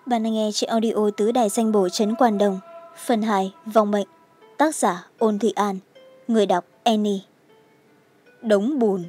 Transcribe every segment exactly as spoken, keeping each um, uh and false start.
Bạn đang nghe trên audio tứ đài danh bổ trấn Quan Đông. Phần hai, Vong mệnh. Tác giả Ôn Thị An. Người đọc Annie. Đống bùn.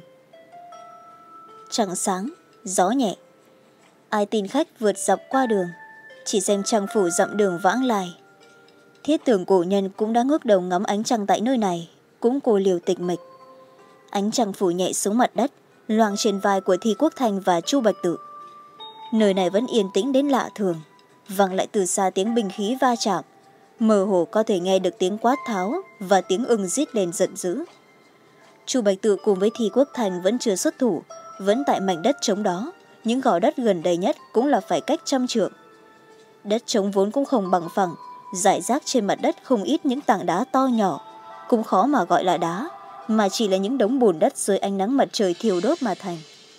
Trăng sáng, gió nhẹ. Ai tin khách vượt dọc qua đường, chỉ xem trăng phủ dặm đường vãng lai. Thiết tưởng cổ nhân cũng đã ngước đầu ngắm ánh trăng tại nơi này, cũng cô liều tịch mịch. Ánh trăng phủ nhẹ xuống mặt đất, loang trên vai của Thi Quốc Thành và Chu Bạch Tự. Nơi này vẫn yên tĩnh đến lạ thường, vang lại từ xa tiếng binh khí va chạm, mơ hồ có thể nghe được tiếng quát tháo và tiếng ưng rít lên giận dữ. Chu Bạch Tự cùng với Thi Quốc Thành vẫn chưa xuất thủ, vẫn tại mảnh đất trống đó, những gò đất gần đây nhất cũng là phải cách trăm trượng. Đất trống vốn cũng không bằng phẳng, rải rác trên mặt đất không ít những tảng đá to nhỏ, cũng khó mà gọi là đá, mà chỉ là những đống bùn đất dưới ánh nắng mặt trời thiêu đốt mà thành.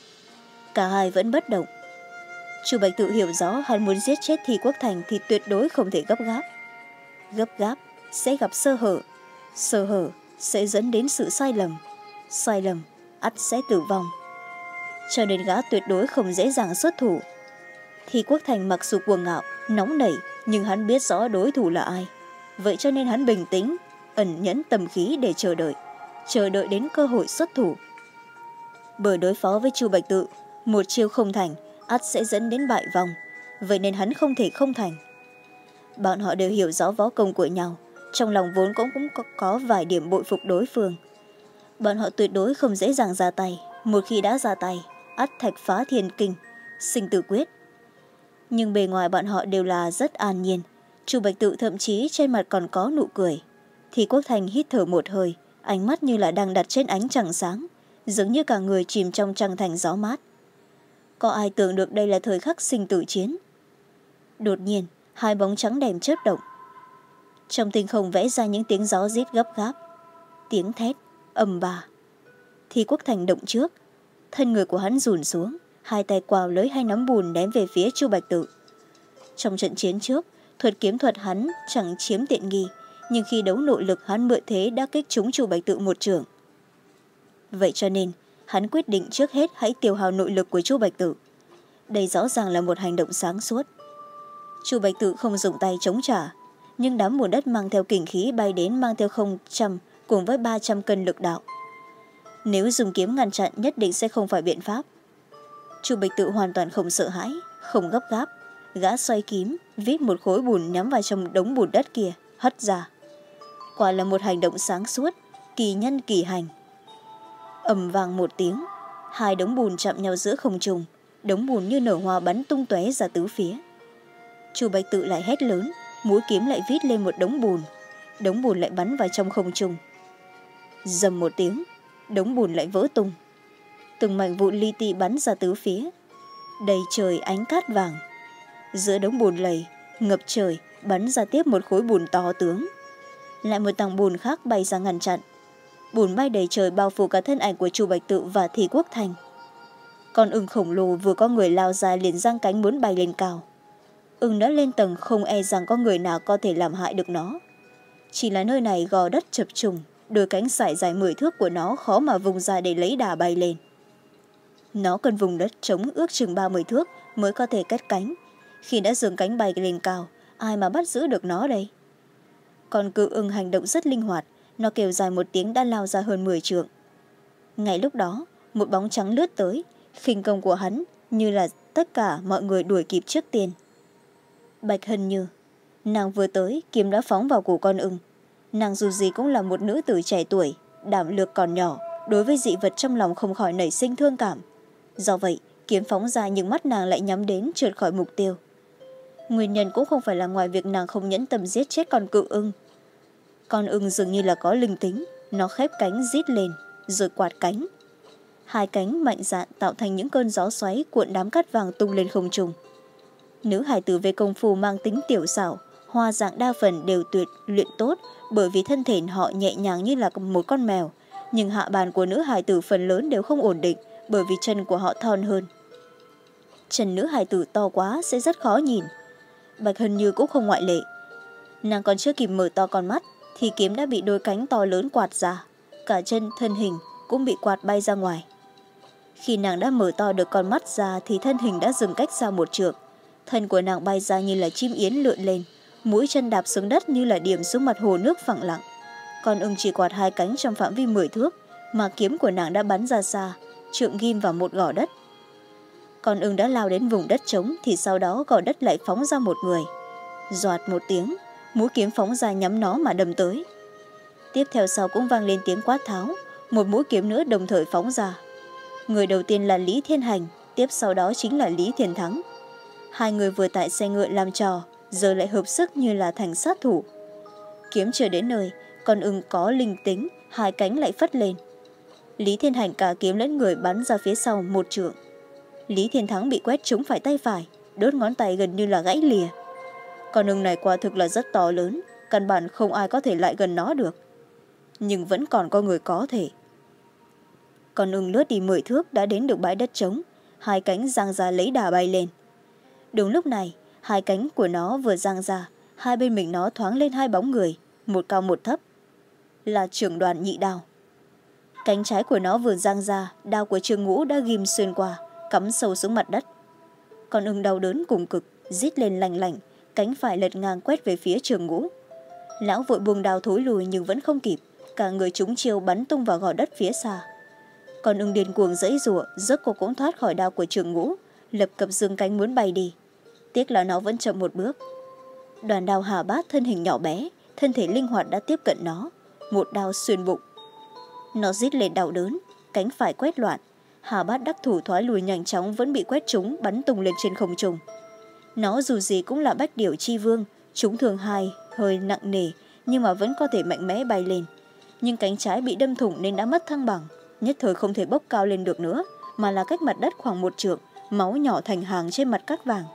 Cả hai vẫn bất động. Chu Bạch Tự hiểu rõ hắn muốn giết chết Thi Quốc Thành thì tuyệt đối không thể gấp gáp. Gấp gáp sẽ gặp sơ hở, sơ hở sẽ dẫn đến sự sai lầm, sai lầm ắt sẽ tử vong. Cho nên gã tuyệt đối không dễ dàng xuất thủ. Thi Quốc Thành mặc dù cuồng ngạo, nóng nảy, nhưng hắn biết rõ đối thủ là ai. Vậy cho nên hắn bình tĩnh, ẩn nhẫn tâm khí để chờ đợi, chờ đợi đến cơ hội xuất thủ. Bởi đối phó với Chu Bạch Tự, một chiêu không thành, ắt sẽ dẫn đến bại vong, vậy nên hắn không thể không thành. Bọn họ đều hiểu rõ võ công của nhau, trong lòng vốn cũng, cũng có, có vài điểm bội phục đối phương. Bọn họ tuyệt đối không dễ dàng ra tay, một khi đã ra tay, ắt thạch phá thiên kinh, sinh tử quyết. Nhưng bề ngoài bọn họ đều là rất an nhiên, Chu Bạch Tự thậm chí trên mặt còn có nụ cười. Thì Quốc Thành hít thở một hơi, ánh mắt như là đang đặt trên ánh trăng sáng, giống như cả người chìm trong trăng thành gió mát. Có ai tưởng được đây là thời khắc sinh tử chiến. Đột nhiên, hai bóng trắng đèn chớp động. Trong tinh không vẽ ra những tiếng gió rít gấp gáp, tiếng thét, ầm bà. Thi Quốc Thành động trước, thân người của hắn rùn xuống, hai tay quào lấy hai nắm bùn ném về phía Chu Bạch Tự. Trong trận chiến trước, thuật kiếm thuật hắn chẳng chiếm tiện nghi, nhưng khi đấu nội lực hắn mượn thế đã kích trúng Chu Bạch Tự một chưởng. Vậy cho nên, hắn quyết định trước hết hãy tiêu hao nội lực của Chu Bạch Tự. Đây rõ ràng là một hành động sáng suốt. Chu Bạch Tự không dùng tay chống trả, nhưng đám bùn đất mang theo kình khí bay đến mang theo không trăm cùng với ba trăm cân lực đạo. Nếu dùng kiếm ngăn chặn nhất định sẽ không phải biện pháp. Chu Bạch Tự hoàn toàn không sợ hãi, không gấp gáp. Gã xoay kiếm, vít một khối bùn nhắm vào trong đống bùn đất kia, hất ra. Quả là một hành động sáng suốt, kỳ nhân kỳ hành. Ầm vang một tiếng, hai đống bùn chạm nhau giữa không trung, đống bùn như nở hoa bắn tung tóe ra tứ phía. Chu Bạch Tự lại hét lớn, mũi kiếm lại vít lên một đống bùn, đống bùn lại bắn vào trong không trung. Dầm một tiếng, đống bùn lại vỡ tung, từng mảnh vụn li ti bắn ra tứ phía, đầy trời ánh cát vàng. Giữa đống bùn lầy ngập trời bắn ra tiếp một khối bùn to tướng, lại một tảng bùn khác bay ra ngăn chặn. Bùn bay đầy trời bao phủ cả thân ảnh của Chu Bạch Tự và Thi Quốc Thành. Con ưng khổng lồ vừa có người lao ra liền giang cánh muốn bay lên cao. Ưng đã lên tầng không e rằng có người nào có thể làm hại được nó. Chỉ là nơi này gò đất chập trùng, đôi cánh sải dài mười thước của nó khó mà vùng ra để lấy đà bay lên. Nó cần vùng đất trống ước chừng ba mươi thước mới có thể cất cánh. Khi đã giương cánh bay lên cao, ai mà bắt giữ được nó đây? Con cự ưng hành động rất linh hoạt, nó kêu dài một tiếng đã lao ra hơn mười trượng. Ngay lúc đó, một bóng trắng lướt tới, khinh công của hắn như là tất cả mọi người đuổi kịp trước tiên. Bạch Hân Như, nàng vừa tới, kiếm đã phóng vào cổ con ưng. Nàng dù gì cũng là một nữ tử trẻ tuổi, đảm lược còn nhỏ, đối với dị vật trong lòng không khỏi nảy sinh thương cảm. Do vậy, kiếm phóng ra nhưng mắt nàng lại nhắm đến trượt khỏi mục tiêu. Nguyên nhân cũng không phải là ngoài việc nàng không nhẫn tâm giết chết con cự ưng. Con ưng dường như là có linh tính, nó khép cánh rít lên, rồi quạt cánh. Hai cánh mạnh dạn tạo thành những cơn gió xoáy cuộn đám cát vàng tung lên không trung. Nữ hài tử về công phu mang tính tiểu xảo, hoa dạng đa phần đều tuyệt luyện tốt, bởi vì thân thể họ nhẹ nhàng như là một con mèo, nhưng hạ bàn của nữ hài tử phần lớn đều không ổn định, bởi vì chân của họ thon hơn. Chân nữ hài tử to quá sẽ rất khó nhìn. Bạch Hân Như cũng không ngoại lệ. Nàng còn chưa kịp mở to con mắt thì kiếm đã bị đôi cánh to lớn quạt ra, cả chân thân hình cũng bị quạt bay ra ngoài. Khi nàng đã mở to được con mắt ra thì thân hình đã dừng cách xa một trượng, Thân của nàng bay ra như là chim yến lượn lên, mũi chân đạp xuống đất như là điểm xuống mặt hồ nước phẳng lặng. Con ưng chỉ quạt hai cánh trong phạm vi mười thước, mà kiếm của nàng đã bắn ra xa, trượng ghim vào một gò đất. Con ưng đã lao đến vùng đất trống thì sau đó gò đất lại phóng ra một người. Doạt một tiếng, mũi kiếm phóng ra nhắm nó mà đâm tới. Tiếp theo sau cũng vang lên tiếng quát tháo, một mũi kiếm nữa đồng thời phóng ra. Người đầu tiên là Lý Thiên Hành, tiếp sau đó chính là Lý Thiên Thắng. Hai người vừa tại xe ngựa làm trò, giờ lại hợp sức như là thành sát thủ. Kiếm chưa đến nơi, con ưng có linh tính, hai cánh lại phất lên. Lý Thiên Hành cả kiếm lẫn người bắn ra phía sau một trượng. Lý Thiên Thắng bị quét trúng phải tay phải, đốt ngón tay gần như là gãy lìa. Con ưng này quả thực là rất to lớn, căn bản không ai có thể lại gần nó được. Nhưng vẫn còn có người có thể. Con ưng lướt đi mười thước đã đến được bãi đất trống, hai cánh giang ra lấy đà bay lên. Đúng lúc này, hai cánh của nó vừa giang ra, hai bên mình nó thoáng lên hai bóng người, một cao một thấp. Là trưởng đoàn Nhị Đao. Cánh trái của nó vừa giang ra, đao của Trương Ngũ đã ghim xuyên qua, cắm sâu xuống mặt đất. Con ưng đau đớn cùng cực, rít lên lành lành, cánh phải lật ngang quét về phía Trương Ngũ. Lão vội buông đao thối lùi nhưng vẫn không kịp, cả người trúng chiêu bắn tung vào gò đất phía xa. Con ưng điên cuồng giãy giụa, rốt cuộc cũng thoát khỏi đao của Trương Ngũ, lập cập dương cánh muốn bay đi. Tiếc là nó vẫn chậm một bước. Đoàn đao Hà Bát thân hình nhỏ bé, thân thể linh hoạt đã tiếp cận nó, một đao xuyên bụng. Nó rít lên đau đớn, cánh phải quét loạn. Hà Bát đắc thủ thoái lùi nhanh chóng vẫn bị quét trúng, bắn tung lên trên không trung. Nó dù gì cũng là bách điểu chi vương, trúng thường hai, hơi nặng nề, nhưng mà vẫn có thể mạnh mẽ bay lên. Nhưng cánh trái bị đâm thủng nên đã mất thăng bằng, nhất thời không thể bốc cao lên được nữa, mà là cách mặt đất khoảng một trượng, máu nhỏ thành hàng trên mặt cát vàng.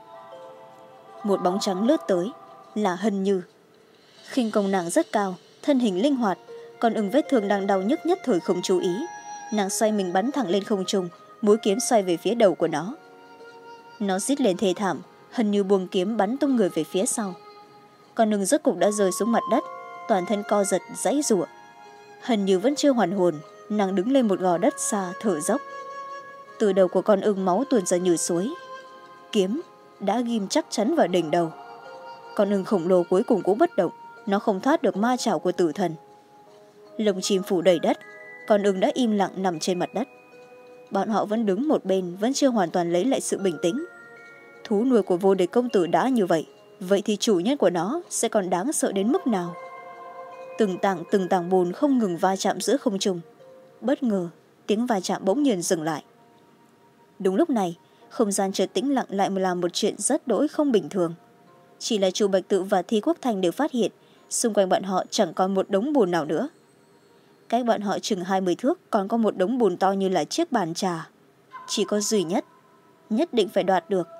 Một bóng trắng lướt tới, là Hân Như. Khinh công nàng rất cao, thân hình linh hoạt, còn ưng vết thương đang đau nhức nhất thời không chú ý. Nàng xoay mình bắn thẳng lên không trung, mũi kiếm xoay về phía đầu của nó. Nó rít lên thê thảm, Hân Như buông kiếm bắn tung người về phía sau. Con ưng rốt cục đã rơi xuống mặt đất, toàn thân co giật giãy giụa. Hân Như vẫn chưa hoàn hồn, nàng đứng lên một gò đất xa thở dốc. Từ đầu của con ưng máu tuôn ra như suối. Kiếm đã ghim chắc chắn vào đỉnh đầu. Con ưng khổng lồ cuối cùng cũng bất động, nó không thoát được ma chảo của tử thần. Lồng chim phủ đầy đất, con ưng đã im lặng nằm trên mặt đất. Bọn họ vẫn đứng một bên, vẫn chưa hoàn toàn lấy lại sự bình tĩnh. Thú nuôi của vô địch công tử đã như vậy, vậy thì chủ nhân của nó sẽ còn đáng sợ đến mức nào? Từng tảng từng tảng bùn không ngừng va chạm giữa không trung. Bất ngờ, tiếng va chạm bỗng nhiên dừng lại. Đúng lúc này, không gian chợt tĩnh lặng lại làm một chuyện rất đỗi không bình thường. Chỉ là Chu Bạch Tự và Thi Quốc Thành đều phát hiện, xung quanh bọn họ chẳng còn một đống bùn nào nữa. Cách bọn họ chừng hai mươi thước còn có một đống bùn to như là chiếc bàn trà. Chỉ có duy nhất, nhất định phải đoạt được.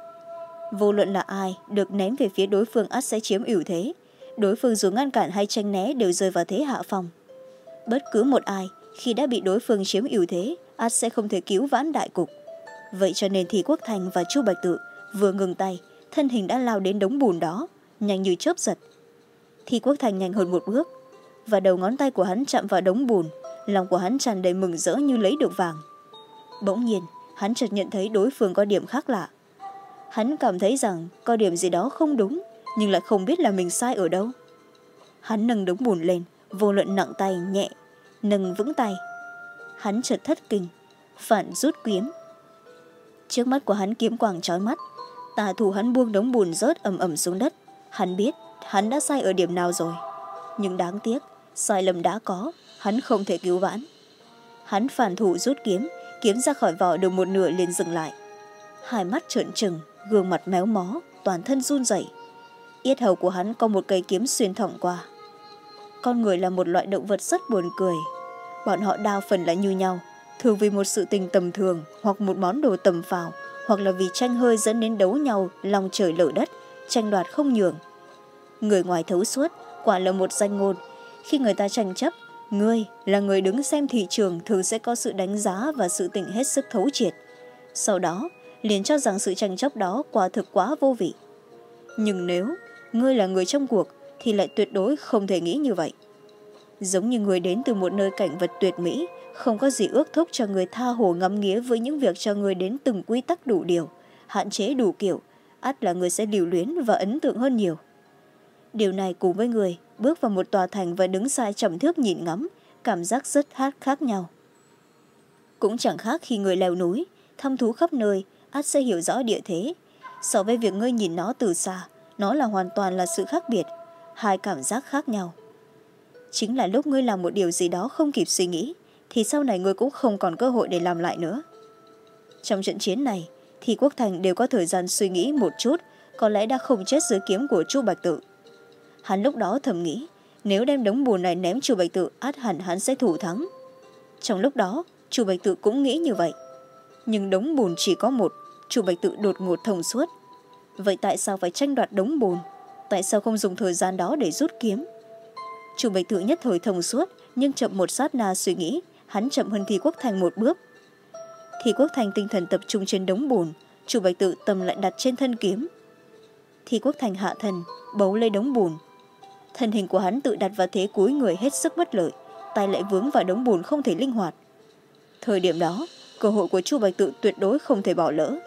Vô luận là ai được ném về phía đối phương ắt sẽ chiếm ưu thế. Đối phương dù ngăn cản hay tranh né đều rơi vào thế hạ phòng. Bất cứ một ai khi đã bị đối phương chiếm ưu thế ắt sẽ không thể cứu vãn đại cục. Vậy cho nên Thi Quốc Thành và Chu Bạch Tự vừa ngừng tay, thân hình đã lao đến đống bùn đó, nhanh như chớp giật. Thi Quốc Thành nhanh hơn một bước, và đầu ngón tay của hắn chạm vào đống bùn, lòng của hắn tràn đầy mừng rỡ như lấy được vàng. Bỗng nhiên, hắn chợt nhận thấy đối phương có điểm khác lạ. Hắn cảm thấy rằng có điểm gì đó không đúng, nhưng lại không biết là mình sai ở đâu. Hắn nâng đống bùn lên, vô luận nặng tay, nhẹ, nâng vững tay. Hắn chợt thất kinh, phản rút kiếm. Trước mắt của hắn kiếm quang chói mắt, tà thủ hắn buông đống bùn rớt ầm ầm xuống đất. Hắn biết hắn đã sai ở điểm nào rồi, nhưng đáng tiếc, sai lầm đã có, hắn không thể cứu vãn. Hắn phản thủ rút kiếm, kiếm ra khỏi vỏ được một nửa liền dừng lại. Hai mắt trợn trừng, gương mặt méo mó, toàn thân run rẩy. Yết hầu của hắn có một cây kiếm xuyên thẳng qua. Con người là một loại động vật rất buồn cười. Bọn họ đa phần là như nhau, thường vì một sự tình tầm thường hoặc một món đồ tầm phào, hoặc là vì tranh hơi dẫn đến đấu nhau lòng trời lở đất, tranh đoạt không nhường. Người ngoài thấu suốt quả là một danh ngôn. Khi người ta tranh chấp, ngươi là người đứng xem thị trường thường sẽ có sự đánh giá và sự tỉnh hết sức thấu triệt. Sau đó liền cho rằng sự tranh chấp đó quả thực quá vô vị. Nhưng nếu ngươi là người trong cuộc thì lại tuyệt đối không thể nghĩ như vậy. Giống như người đến từ một nơi cảnh vật tuyệt mỹ, không có gì ước thúc cho người tha hồ ngắm nghía với những việc cho người đến từng quy tắc đủ điều, hạn chế đủ kiểu, ắt là người sẽ lưu luyến và ấn tượng hơn nhiều. Điều này cùng với người bước vào một tòa thành và đứng sai trầm thước nhìn ngắm, cảm giác rất hát khác nhau. Cũng chẳng khác khi người leo núi, thăm thú khắp nơi, ắt sẽ hiểu rõ địa thế. So với việc ngươi nhìn nó từ xa, nó là hoàn toàn là sự khác biệt, hai cảm giác khác nhau. Chính là lúc ngươi làm một điều gì đó không kịp suy nghĩ, thì sau này ngươi cũng không còn cơ hội để làm lại nữa. Trong trận chiến này, thì Quốc Thành đều có thời gian suy nghĩ một chút, có lẽ đã không chết dưới kiếm của Chu Bạch Tự. Hắn lúc đó thầm nghĩ, nếu đem đống bùn này ném Chu Bạch Tự, ắt hẳn hắn sẽ thủ thắng. Trong lúc đó, Chu Bạch Tự cũng nghĩ như vậy. Nhưng đống bùn chỉ có một, Chu Bạch Tự đột ngột thông suốt. Vậy tại sao phải tranh đoạt đống bùn? Tại sao không dùng thời gian đó để rút kiếm? Chu Bạch Tự nhất thời thông suốt, nhưng chậm một sát na suy nghĩ, hắn chậm hơn Thi Quốc Thành một bước. Thi Quốc Thành tinh thần tập trung trên đống bùn, Chu Bạch Tự tâm lại đặt trên thân kiếm. Thi Quốc Thành hạ thần, bấu lấy đống bùn. Thân hình của hắn tự đặt vào thế cúi người hết sức bất lợi, tay lại vướng vào đống bùn không thể linh hoạt. Thời điểm đó, cơ hội của Chu Bạch Tự tuyệt đối không thể bỏ lỡ.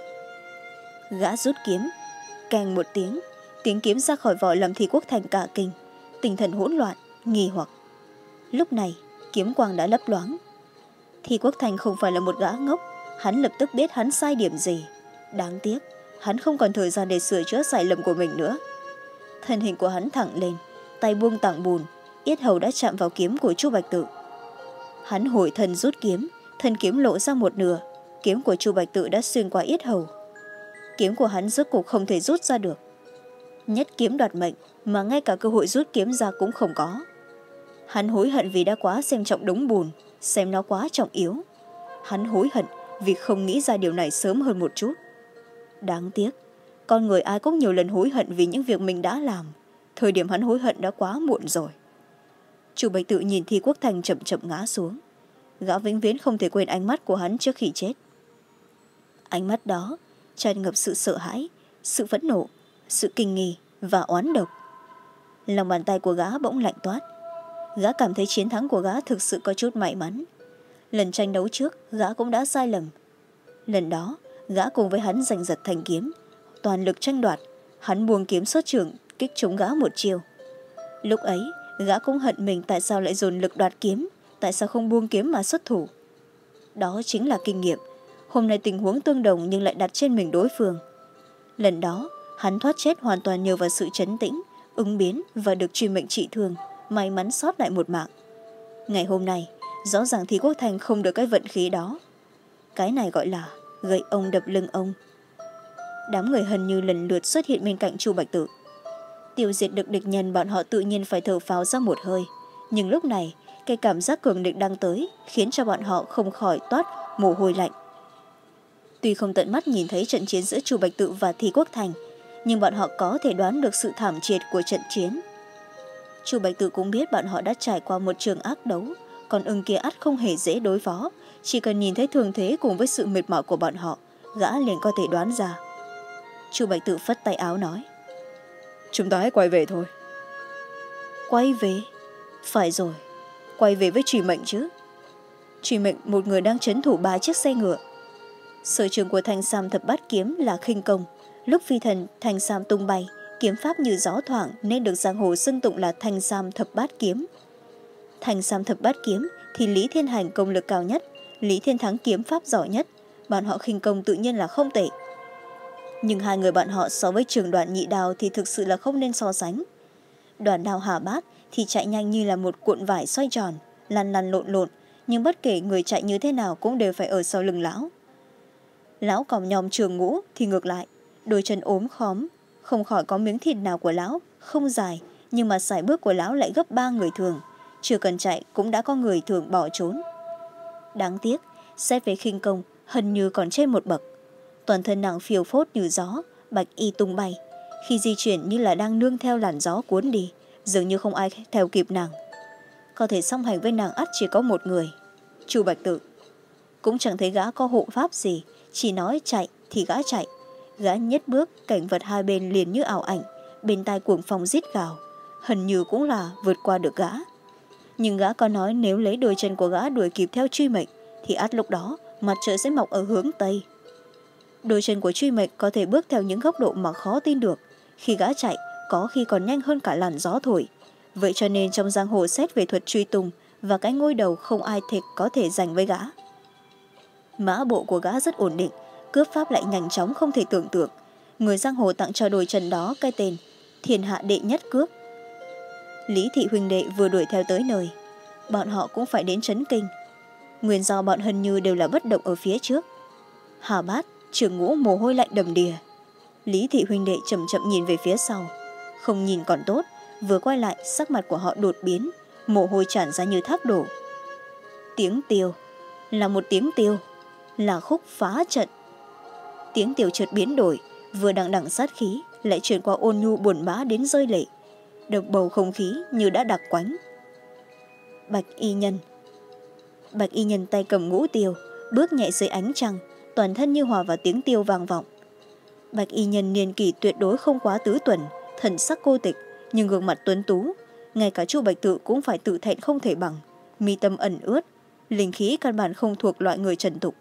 Gã rút kiếm, keng một tiếng, tiếng kiếm ra khỏi vỏ làm Thi Quốc Thành cả kinh, tinh thần hỗn loạn, nghi hoặc. Lúc này, kiếm quang đã lấp loáng. Thi Quốc Thành không phải là một gã ngốc, hắn lập tức biết hắn sai điểm gì. Đáng tiếc, hắn không còn thời gian để sửa chữa sai lầm của mình nữa. Thân hình của hắn thẳng lên, tay buông tảng bùn, yết hầu đã chạm vào kiếm của Chu Bạch Tự. Hắn hồi thân rút kiếm, thân kiếm lộ ra một nửa, kiếm của Chu Bạch Tự đã xuyên qua yết hầu. Kiếm của hắn rốt cuộc không thể rút ra được. Nhất kiếm đoạt mệnh mà ngay cả cơ hội rút kiếm ra cũng không có. Hắn hối hận vì đã quá xem trọng đống bùn, xem nó quá trọng yếu. Hắn hối hận vì không nghĩ ra điều này sớm hơn một chút. Đáng tiếc, con người ai cũng nhiều lần hối hận vì những việc mình đã làm. Thời điểm hắn hối hận đã quá muộn rồi. Chu Bạch Tự nhìn Thi Quốc Thành chậm chậm ngã xuống. Gã vĩnh viễn không thể quên ánh mắt của hắn trước khi chết. Ánh mắt đó tràn ngập sự sợ hãi, sự phẫn nộ, sự kinh nghi và oán độc. Lòng bàn tay của gã bỗng lạnh toát. Gã cảm thấy chiến thắng của gã thực sự có chút may mắn. Lần tranh đấu trước, gã cũng đã sai lầm. Lần đó, gã cùng với hắn giành giật thanh kiếm, toàn lực tranh đoạt. Hắn buông kiếm xuất trường, kích trúng gã một chiều. Lúc ấy, gã cũng hận mình tại sao lại dồn lực đoạt kiếm, tại sao không buông kiếm mà xuất thủ. Đó chính là kinh nghiệm. Hôm nay tình huống tương đồng nhưng lại đặt trên mình đối phương. Lần đó, hắn thoát chết hoàn toàn nhờ vào sự trấn tĩnh, ứng biến và được truy mệnh trị thương, may mắn sót lại một mạng. Ngày hôm nay, rõ ràng Thi Quốc Thành không được cái vận khí đó. Cái này gọi là gậy ông đập lưng ông. Đám người hần như lần lượt xuất hiện bên cạnh Chu Bạch Tự. Tiêu diệt được địch nhân, bọn họ tự nhiên phải thở phào ra một hơi. Nhưng lúc này, cái cảm giác cường địch đang tới khiến cho bọn họ không khỏi toát mồ hôi lạnh. Tuy không tận mắt nhìn thấy trận chiến giữa Chu Bạch Tự và Thi Quốc Thành, nhưng bọn họ có thể đoán được sự thảm triệt của trận chiến. Chu Bạch Tự cũng biết bọn họ đã trải qua một trường ác đấu, còn ưng kia ắt không hề dễ đối phó. Chỉ cần nhìn thấy thường thế cùng với sự mệt mỏi của bọn họ, gã liền có thể đoán ra. Chu Bạch Tự phất tay áo nói, chúng ta hãy quay về thôi. Quay về? Phải rồi, quay về với Trùy Mệnh chứ. Trùy Mệnh một người đang trấn thủ ba chiếc xe ngựa. Sở trường của Thanh Sam Thập Bát Kiếm là khinh công. Lúc phi thần Thanh Sam tung bay, kiếm pháp như gió thoảng nên được giang hồ xưng tụng là Thanh Sam Thập Bát Kiếm. Thanh Sam Thập Bát Kiếm thì Lý Thiên Hành công lực cao nhất, Lý Thiên Thắng kiếm pháp giỏi nhất, bọn họ khinh công tự nhiên là không tệ. Nhưng hai người bọn họ so với Trường Đoàn Nhị Đào thì thực sự là không nên so sánh. Đoàn Đào Hà Bát thì chạy nhanh như là một cuộn vải xoay tròn, lăn lăn lộn lộn, nhưng bất kể người chạy như thế nào cũng đều phải ở sau lưng lão. Lão còng nhòm Trường Ngũ thì ngược lại, đôi chân ốm khóm, không khỏi có miếng thịt nào của lão không dài, nhưng mà sải bước của lão lại gấp ba người thường, chưa cần chạy cũng đã có người thường bỏ trốn. Đáng tiếc, xét về khinh công, hình như còn trên một bậc. Toàn thân nàng phiêu phốt như gió, bạch y tung bay, khi di chuyển như là đang nương theo làn gió cuốn đi, dường như không ai theo kịp nàng. Có thể song hành với nàng ắt chỉ có một người, Chu Bạch Tự. Cũng chẳng thấy gã có hộ pháp gì, chỉ nói chạy thì gã chạy. Gã nhất bước, cảnh vật hai bên liền như ảo ảnh, bên tai cuồng phong rít gào, hình như cũng là vượt qua được gã. Nhưng gã có nói nếu lấy đôi chân của gã đuổi kịp theo Truy Mệnh thì ắt lúc đó mặt trời sẽ mọc ở hướng Tây. Đôi chân của Truy Mệnh có thể bước theo những góc độ mà khó tin được. Khi gã chạy, có khi còn nhanh hơn cả làn gió thổi. Vậy cho nên trong giang hồ xét về thuật truy tung và cái ngôi đầu không ai thể có thể giành với gã. Mã bộ của gã rất ổn định, cướp pháp lại nhanh chóng không thể tưởng tượng. Người giang hồ tặng cho đôi chân đó cái tên thiên hạ đệ nhất cướp. Lý thị huynh đệ vừa đuổi theo tới nơi, bọn họ cũng phải đến trấn kinh. Nguyên do bọn Hân Như đều là bất động ở phía trước. Hà Bát, Trường Ngũ mồ hôi lạnh đầm đìa. Lý thị huynh đệ chậm chậm nhìn về phía sau. Không nhìn còn tốt, vừa quay lại sắc mặt của họ đột biến, mồ hôi tràn ra như thác đổ. Tiếng tiêu, là một tiếng tiêu, là khúc phá trận. Tiếng tiêu chợt biến đổi, vừa đằng đằng sát khí, lại chuyển qua ôn nhu buồn bã đến rơi lệ. Đập bầu không khí như đã đặc quánh. Bạch y nhân. Bạch y nhân tay cầm ngũ tiêu, bước nhẹ dưới ánh trăng, toàn thân như hòa vào tiếng tiêu vang vọng. Bạch y nhân niên kỷ tuyệt đối không quá tứ tuần, thần sắc cô tịch, nhưng gương mặt tuấn tú. Ngay cả Chu Bạch Tự cũng phải tự thẹn không thể bằng, mi tâm ẩn ướt, linh khí căn bản không thuộc loại người trần tục.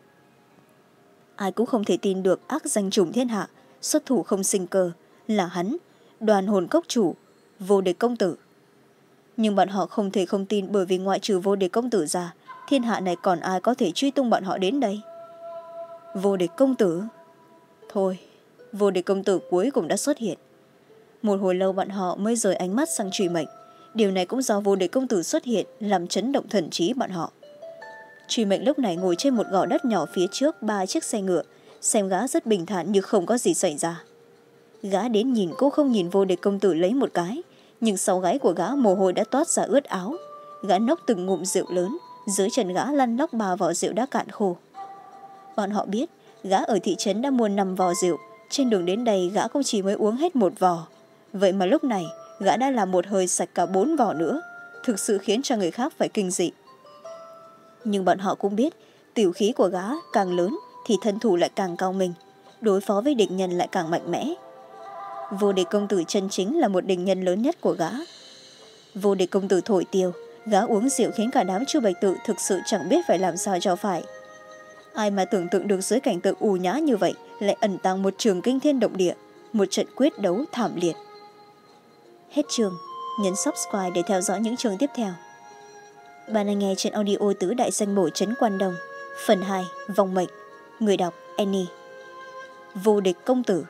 Ai cũng không thể tin được ác danh trùng thiên hạ, xuất thủ không sinh cơ, là hắn, Đoàn Hồn Cốc chủ, Vô Địch công tử. Nhưng bọn họ không thể không tin, bởi vì ngoại trừ Vô Địch công tử ra, thiên hạ này còn ai có thể truy tung bọn họ đến đây. Vô Địch công tử. Thôi, Vô Địch công tử cuối cùng đã xuất hiện. Một hồi lâu bọn họ mới rời ánh mắt sang Truy Mệnh. Điều này cũng do Vô Địch công tử xuất hiện làm chấn động thần trí bọn họ. Truy Mệnh lúc này ngồi trên một gò đất nhỏ phía trước ba chiếc xe ngựa, xem gã rất bình thản như không có gì xảy ra. Gã đến nhìn cô không nhìn Vô Địch công tử lấy một cái, nhưng sau gáy của gã mồ hôi đã toát ra ướt áo. Gã nốc từng ngụm rượu lớn, dưới chân gã lăn lóc ba vỏ rượu đã cạn khô. Bọn họ biết gã ở thị trấn đã mua năm vò rượu, trên đường đến đây gã cũng chỉ mới uống hết một vò. Vậy mà lúc này gã đã làm một hơi sạch cả bốn vò nữa, thực sự khiến cho người khác phải kinh dị. Nhưng bọn họ cũng biết tiểu khí của gã càng lớn thì thân thủ lại càng cao minh, đối phó với địch nhân lại càng mạnh mẽ. Vô Địch công tử chân chính là một địch nhân lớn nhất của gã. Vô Địch công tử thổi tiêu, gã uống rượu khiến cả đám Chu Bạch Tự thực sự chẳng biết phải làm sao cho phải. Ai mà tưởng tượng được dưới cảnh tượng ù nhã như vậy lại ẩn tàng một trường kinh thiên động địa, một trận quyết đấu thảm liệt. Hết chương, nhấn subscribe để theo dõi những chương tiếp theo. Bạn đang nghe trên audio Tứ Đại Danh Bổ Trấn Quan Đông, phần hai, Vòng Mệnh. Người đọc Annie. Vô Địch công tử.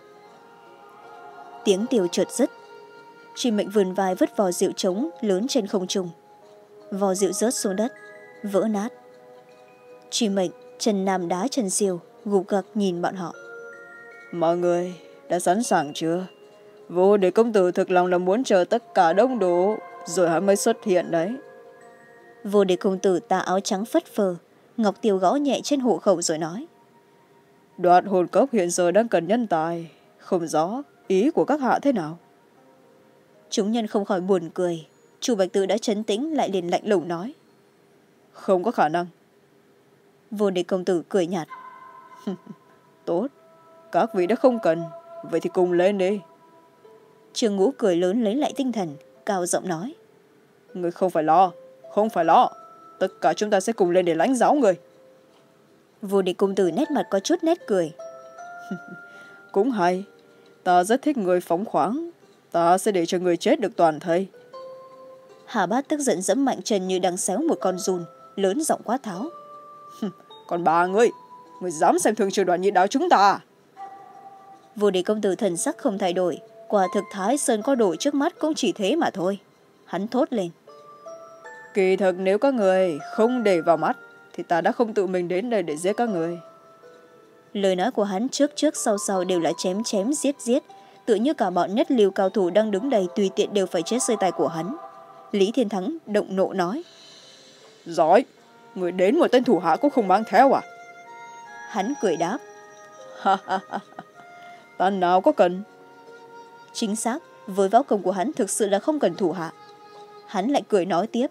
Tiếng tiêu chợt dứt. Truy Mệnh vườn vai vứt vò rượu trống lớn trên không trung. Vò rượu rớt xuống đất, vỡ nát. Truy Mệnh chân nam đá chân siêu, gục gặc nhìn bọn họ. Mọi người đã sẵn sàng chưa? Vô Địch công tử thực lòng là muốn chờ tất cả đông đủ rồi hắn mới xuất hiện đấy. Vô Địch công tử tà áo trắng phất phơ, ngọc tiêu gõ nhẹ trên hộ khẩu rồi nói. Đoạt hồn cốc hiện giờ đang cần nhân tài, không rõ ý của các hạ thế nào? Chúng nhân không khỏi buồn cười. Chu Bạch Tự đã trấn tĩnh lại liền lạnh lùng nói. Không có khả năng. Vô Địch công tử cười nhạt. Tốt, các vị đã không cần, vậy thì cùng lên đi. Trương Ngũ cười lớn lấy lại tinh thần, cao giọng nói. Người không phải lo, không phải lo, tất cả chúng ta sẽ cùng lên để lãnh giáo người. Vô Địch công tử nét mặt có chút nét cười. Cũng hay, ta rất thích người phóng khoáng, ta sẽ để cho người chết được toàn thây. Hà Bát tức giận giẫm mạnh chân như đang xéo một con giun, lớn giọng quát tháo. Còn bà ngươi, ngươi dám xem thường Trường Đoàn Nhị Đáo chúng ta? Vô Địch công tử thần sắc không thay đổi, quả thực Thái Sơn có đổi trước mắt cũng chỉ thế mà thôi. Hắn thốt lên. Kỳ thực nếu các người không để vào mắt thì ta đã không tự mình đến đây để giết các người. Lời nói của hắn trước trước sau sau đều là chém chém giết giết, tựa như cả bọn nhất lưu cao thủ đang đứng đây tùy tiện đều phải chết dưới tay của hắn. Lý Thiên Thắng động nộ nói. Giỏi, người đến một tên thủ hạ cũng không mang theo à? Hắn cười đáp. Ta nào có cần. Chính xác, với võ công của hắn thực sự là không cần thủ hạ. Hắn lại cười nói tiếp.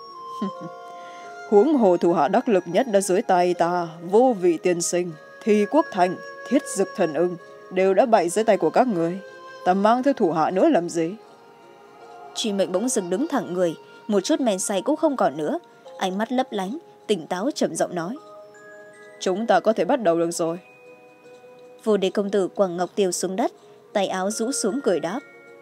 Huống hồ thủ hạ đắc lực nhất đã dưới tay ta, Vô Vị tiên sinh, Thi Quốc Thành, Thiết Dực Thần Ưng đều đã bại dưới tay của các người. Ta mang theo thủ hạ nữa làm gì? Truy Mệnh bỗng dừng đứng thẳng người, một chút men say cũng không còn nữa, ánh mắt lấp lánh, tỉnh táo trầm giọng nói. Chúng ta có thể bắt đầu được rồi. Vô địch công tử quẳng ngọc tiêu xuống đất, tay áo rũ xuống cười đáp.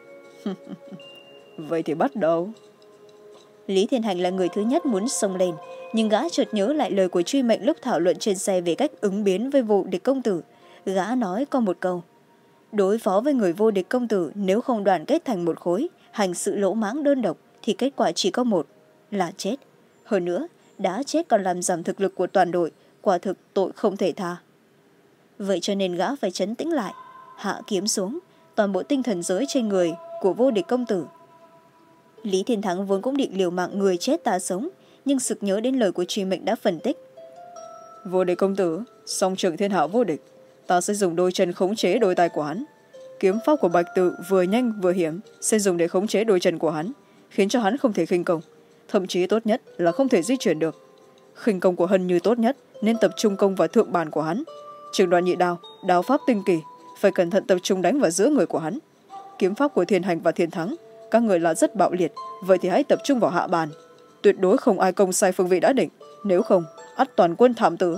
Vậy thì bắt đầu. Lý Thiên Hành là người thứ nhất muốn xông lên, nhưng gã chợt nhớ lại lời của Truy Mệnh lúc thảo luận trên xe về cách ứng biến với vô địch công tử. Gã nói có một câu: đối phó với người vô địch công tử, nếu không đoàn kết thành một khối, hành sự lỗ mãng đơn độc, thì kết quả chỉ có một, là chết. Hơn nữa, đã chết còn làm giảm thực lực của toàn đội, quả thực tội không thể tha. Vậy cho nên gã phải trấn tĩnh lại, hạ kiếm xuống, toàn bộ tinh thần giới trên người của vô địch công tử. Lý Thiên Thắng vốn cũng định liều mạng người chết ta sống, nhưng sực nhớ đến lời của Truy Mệnh đã phân tích. Vô địch công tử, song trưởng thiên hạ vô địch, ta sẽ dùng đôi chân khống chế đôi tay của hắn. Kiếm pháp của Bạch Tự vừa nhanh vừa hiểm, sẽ dùng để khống chế đôi chân của hắn, khiến cho hắn không thể khinh công, thậm chí tốt nhất là không thể di chuyển được. Khinh công của Hân Như tốt nhất nên tập trung công vào thượng bàn của hắn. Trường Đoạn Nhị đao, đao pháp tinh kỳ, phải cẩn thận tập trung đánh vào giữa người của hắn. Kiếm pháp của Thiên Hành và Thiên Thắng, các người là rất bạo liệt, vậy thì hãy tập trung vào hạ bàn. Tuyệt đối không ai công sai phương vị đã định, nếu không, ắt toàn quân thảm tử.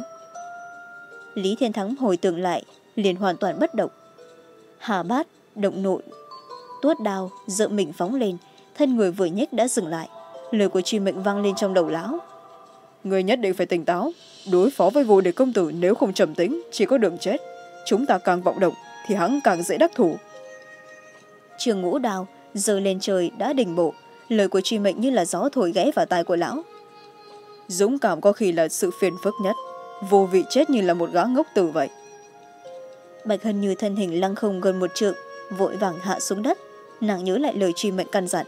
Lý Thiên Thắng hồi tưởng lại, liền hoàn toàn bất động. Hà bát, động nộ, tuốt đao, dợ mình phóng lên, thân người vừa nhếch đã dừng lại. Lời của Truy Mệnh vang lên trong đầu lão. Người nhất định phải tỉnh táo, đối phó với vô địch công tử nếu không trầm tĩnh, chỉ có đường chết. Chúng ta càng vọng động, thì hắn càng dễ đắc thủ. Trường Ngũ đao, giơ lên trời đã đỉnh bộ. Lời của Truy Mệnh như là gió thổi ghé vào tai của lão. Dũng cảm có khi là sự phiền phức nhất, vô vị chết như là một gã ngốc tử vậy. Bạch Hân Như thân hình lăng không gần một trượng, vội vàng hạ xuống đất. Nàng nhớ lại lời Truy Mệnh căn dặn.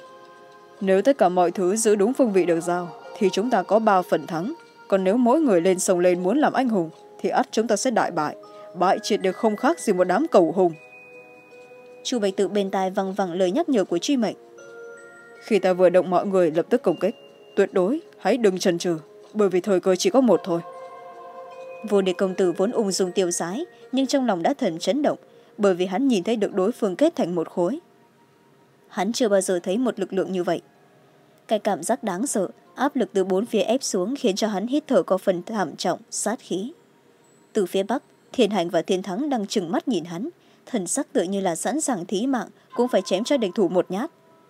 Nếu tất cả mọi thứ giữ đúng phương vị được giao, thì chúng ta có ba phần thắng. Còn nếu mỗi người lên sông lên muốn làm anh hùng, thì ắt chúng ta sẽ đại bại. Bại triệt được không khác gì một đám cẩu hùng. Chu Bạch Tự bên tai văng vẳng lời nhắc nhở của Truy Mệnh. Khi ta vừa động mọi người lập tức công kích, tuyệt đối hãy đừng chần chừ, bởi vì thời cơ chỉ có một thôi. Vô địch công tử vốn ung dung tiêu sái, nhưng trong lòng đã thần chấn động, bởi vì hắn nhìn thấy được đối phương kết thành một khối. Hắn chưa bao giờ thấy một lực lượng như vậy. Cái cảm giác đáng sợ, áp lực từ bốn phía ép xuống khiến cho hắn hít thở có phần thảm trọng, sát khí. Từ phía bắc, Thiên Hành và Thiên Thắng đang trừng mắt nhìn hắn, thần sắc tựa như là sẵn sàng thí mạng, cũng phải chém cho địch thủ một nhát.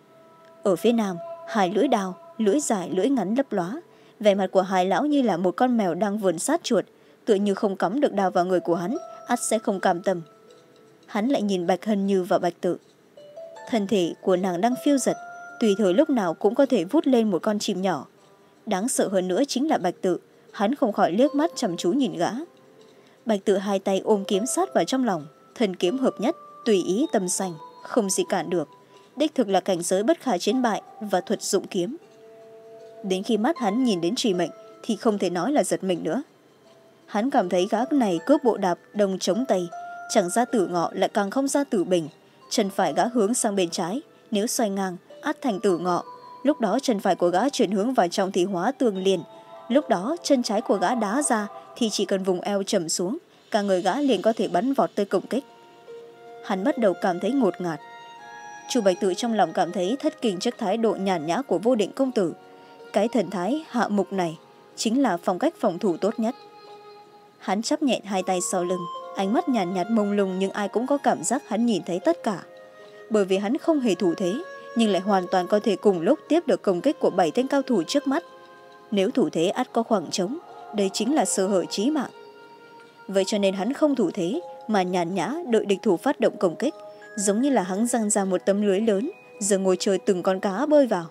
Ở phía nam, hai lưỡi đao, lưỡi dài lưỡi ngắn lấp lóa, vẻ mặt của hai lão như là một con mèo đang vườn sát chuột, tựa như không cắm được đao vào người của hắn, ắt sẽ không cam tâm. Hắn lại nhìn Bạch Hân Như và Bạch Tự. Thân thể của nàng đang phiêu giật, tùy thời lúc nào cũng có thể vút lên một con chim nhỏ. Đáng sợ hơn nữa chính là Bạch Tự, hắn không khỏi liếc mắt chăm chú nhìn gã. Bạch Tự hai tay ôm kiếm sát vào trong lòng, thần kiếm hợp nhất, tùy ý tâm sành, không gì cản được. Đích thực là cảnh giới bất khả chiến bại và thuật dụng kiếm. Đến khi mắt hắn nhìn đến Truy Mệnh thì không thể nói là giật mình nữa. Hắn cảm thấy gã này cướp bộ đạp đồng chống tay, chẳng ra tử ngọ lại càng không ra tử bình. Chân phải gã hướng sang bên trái, nếu xoay ngang ắt thành tử ngọ. Lúc đó chân phải của gã chuyển hướng vào trong thì hóa tương liền. Lúc đó chân trái của gã đá ra thì chỉ cần vùng eo trầm xuống, cả người gã liền có thể bắn vọt tới công kích. Hắn bắt đầu cảm thấy ngột ngạt. Chu Bạch Tự trong lòng cảm thấy thất kinh trước thái độ nhàn nhã của vô định công tử. Cái thần thái hạ mục này chính là phong cách phòng thủ tốt nhất. Hắn chắp nhẹ hai tay sau lưng, ánh mắt nhàn nhạt mông lung, nhưng ai cũng có cảm giác hắn nhìn thấy tất cả. Bởi vì hắn không hề thủ thế, nhưng lại hoàn toàn có thể cùng lúc tiếp được công kích của bảy tên cao thủ trước mắt. Nếu thủ thế ắt có khoảng trống, đây chính là sơ hở chí mạng. Vậy cho nên hắn không thủ thế, mà nhàn nhã đợi địch thủ phát động công kích, giống như là hắn giăng ra một tấm lưới lớn, giờ ngồi chờ từng con cá bơi vào.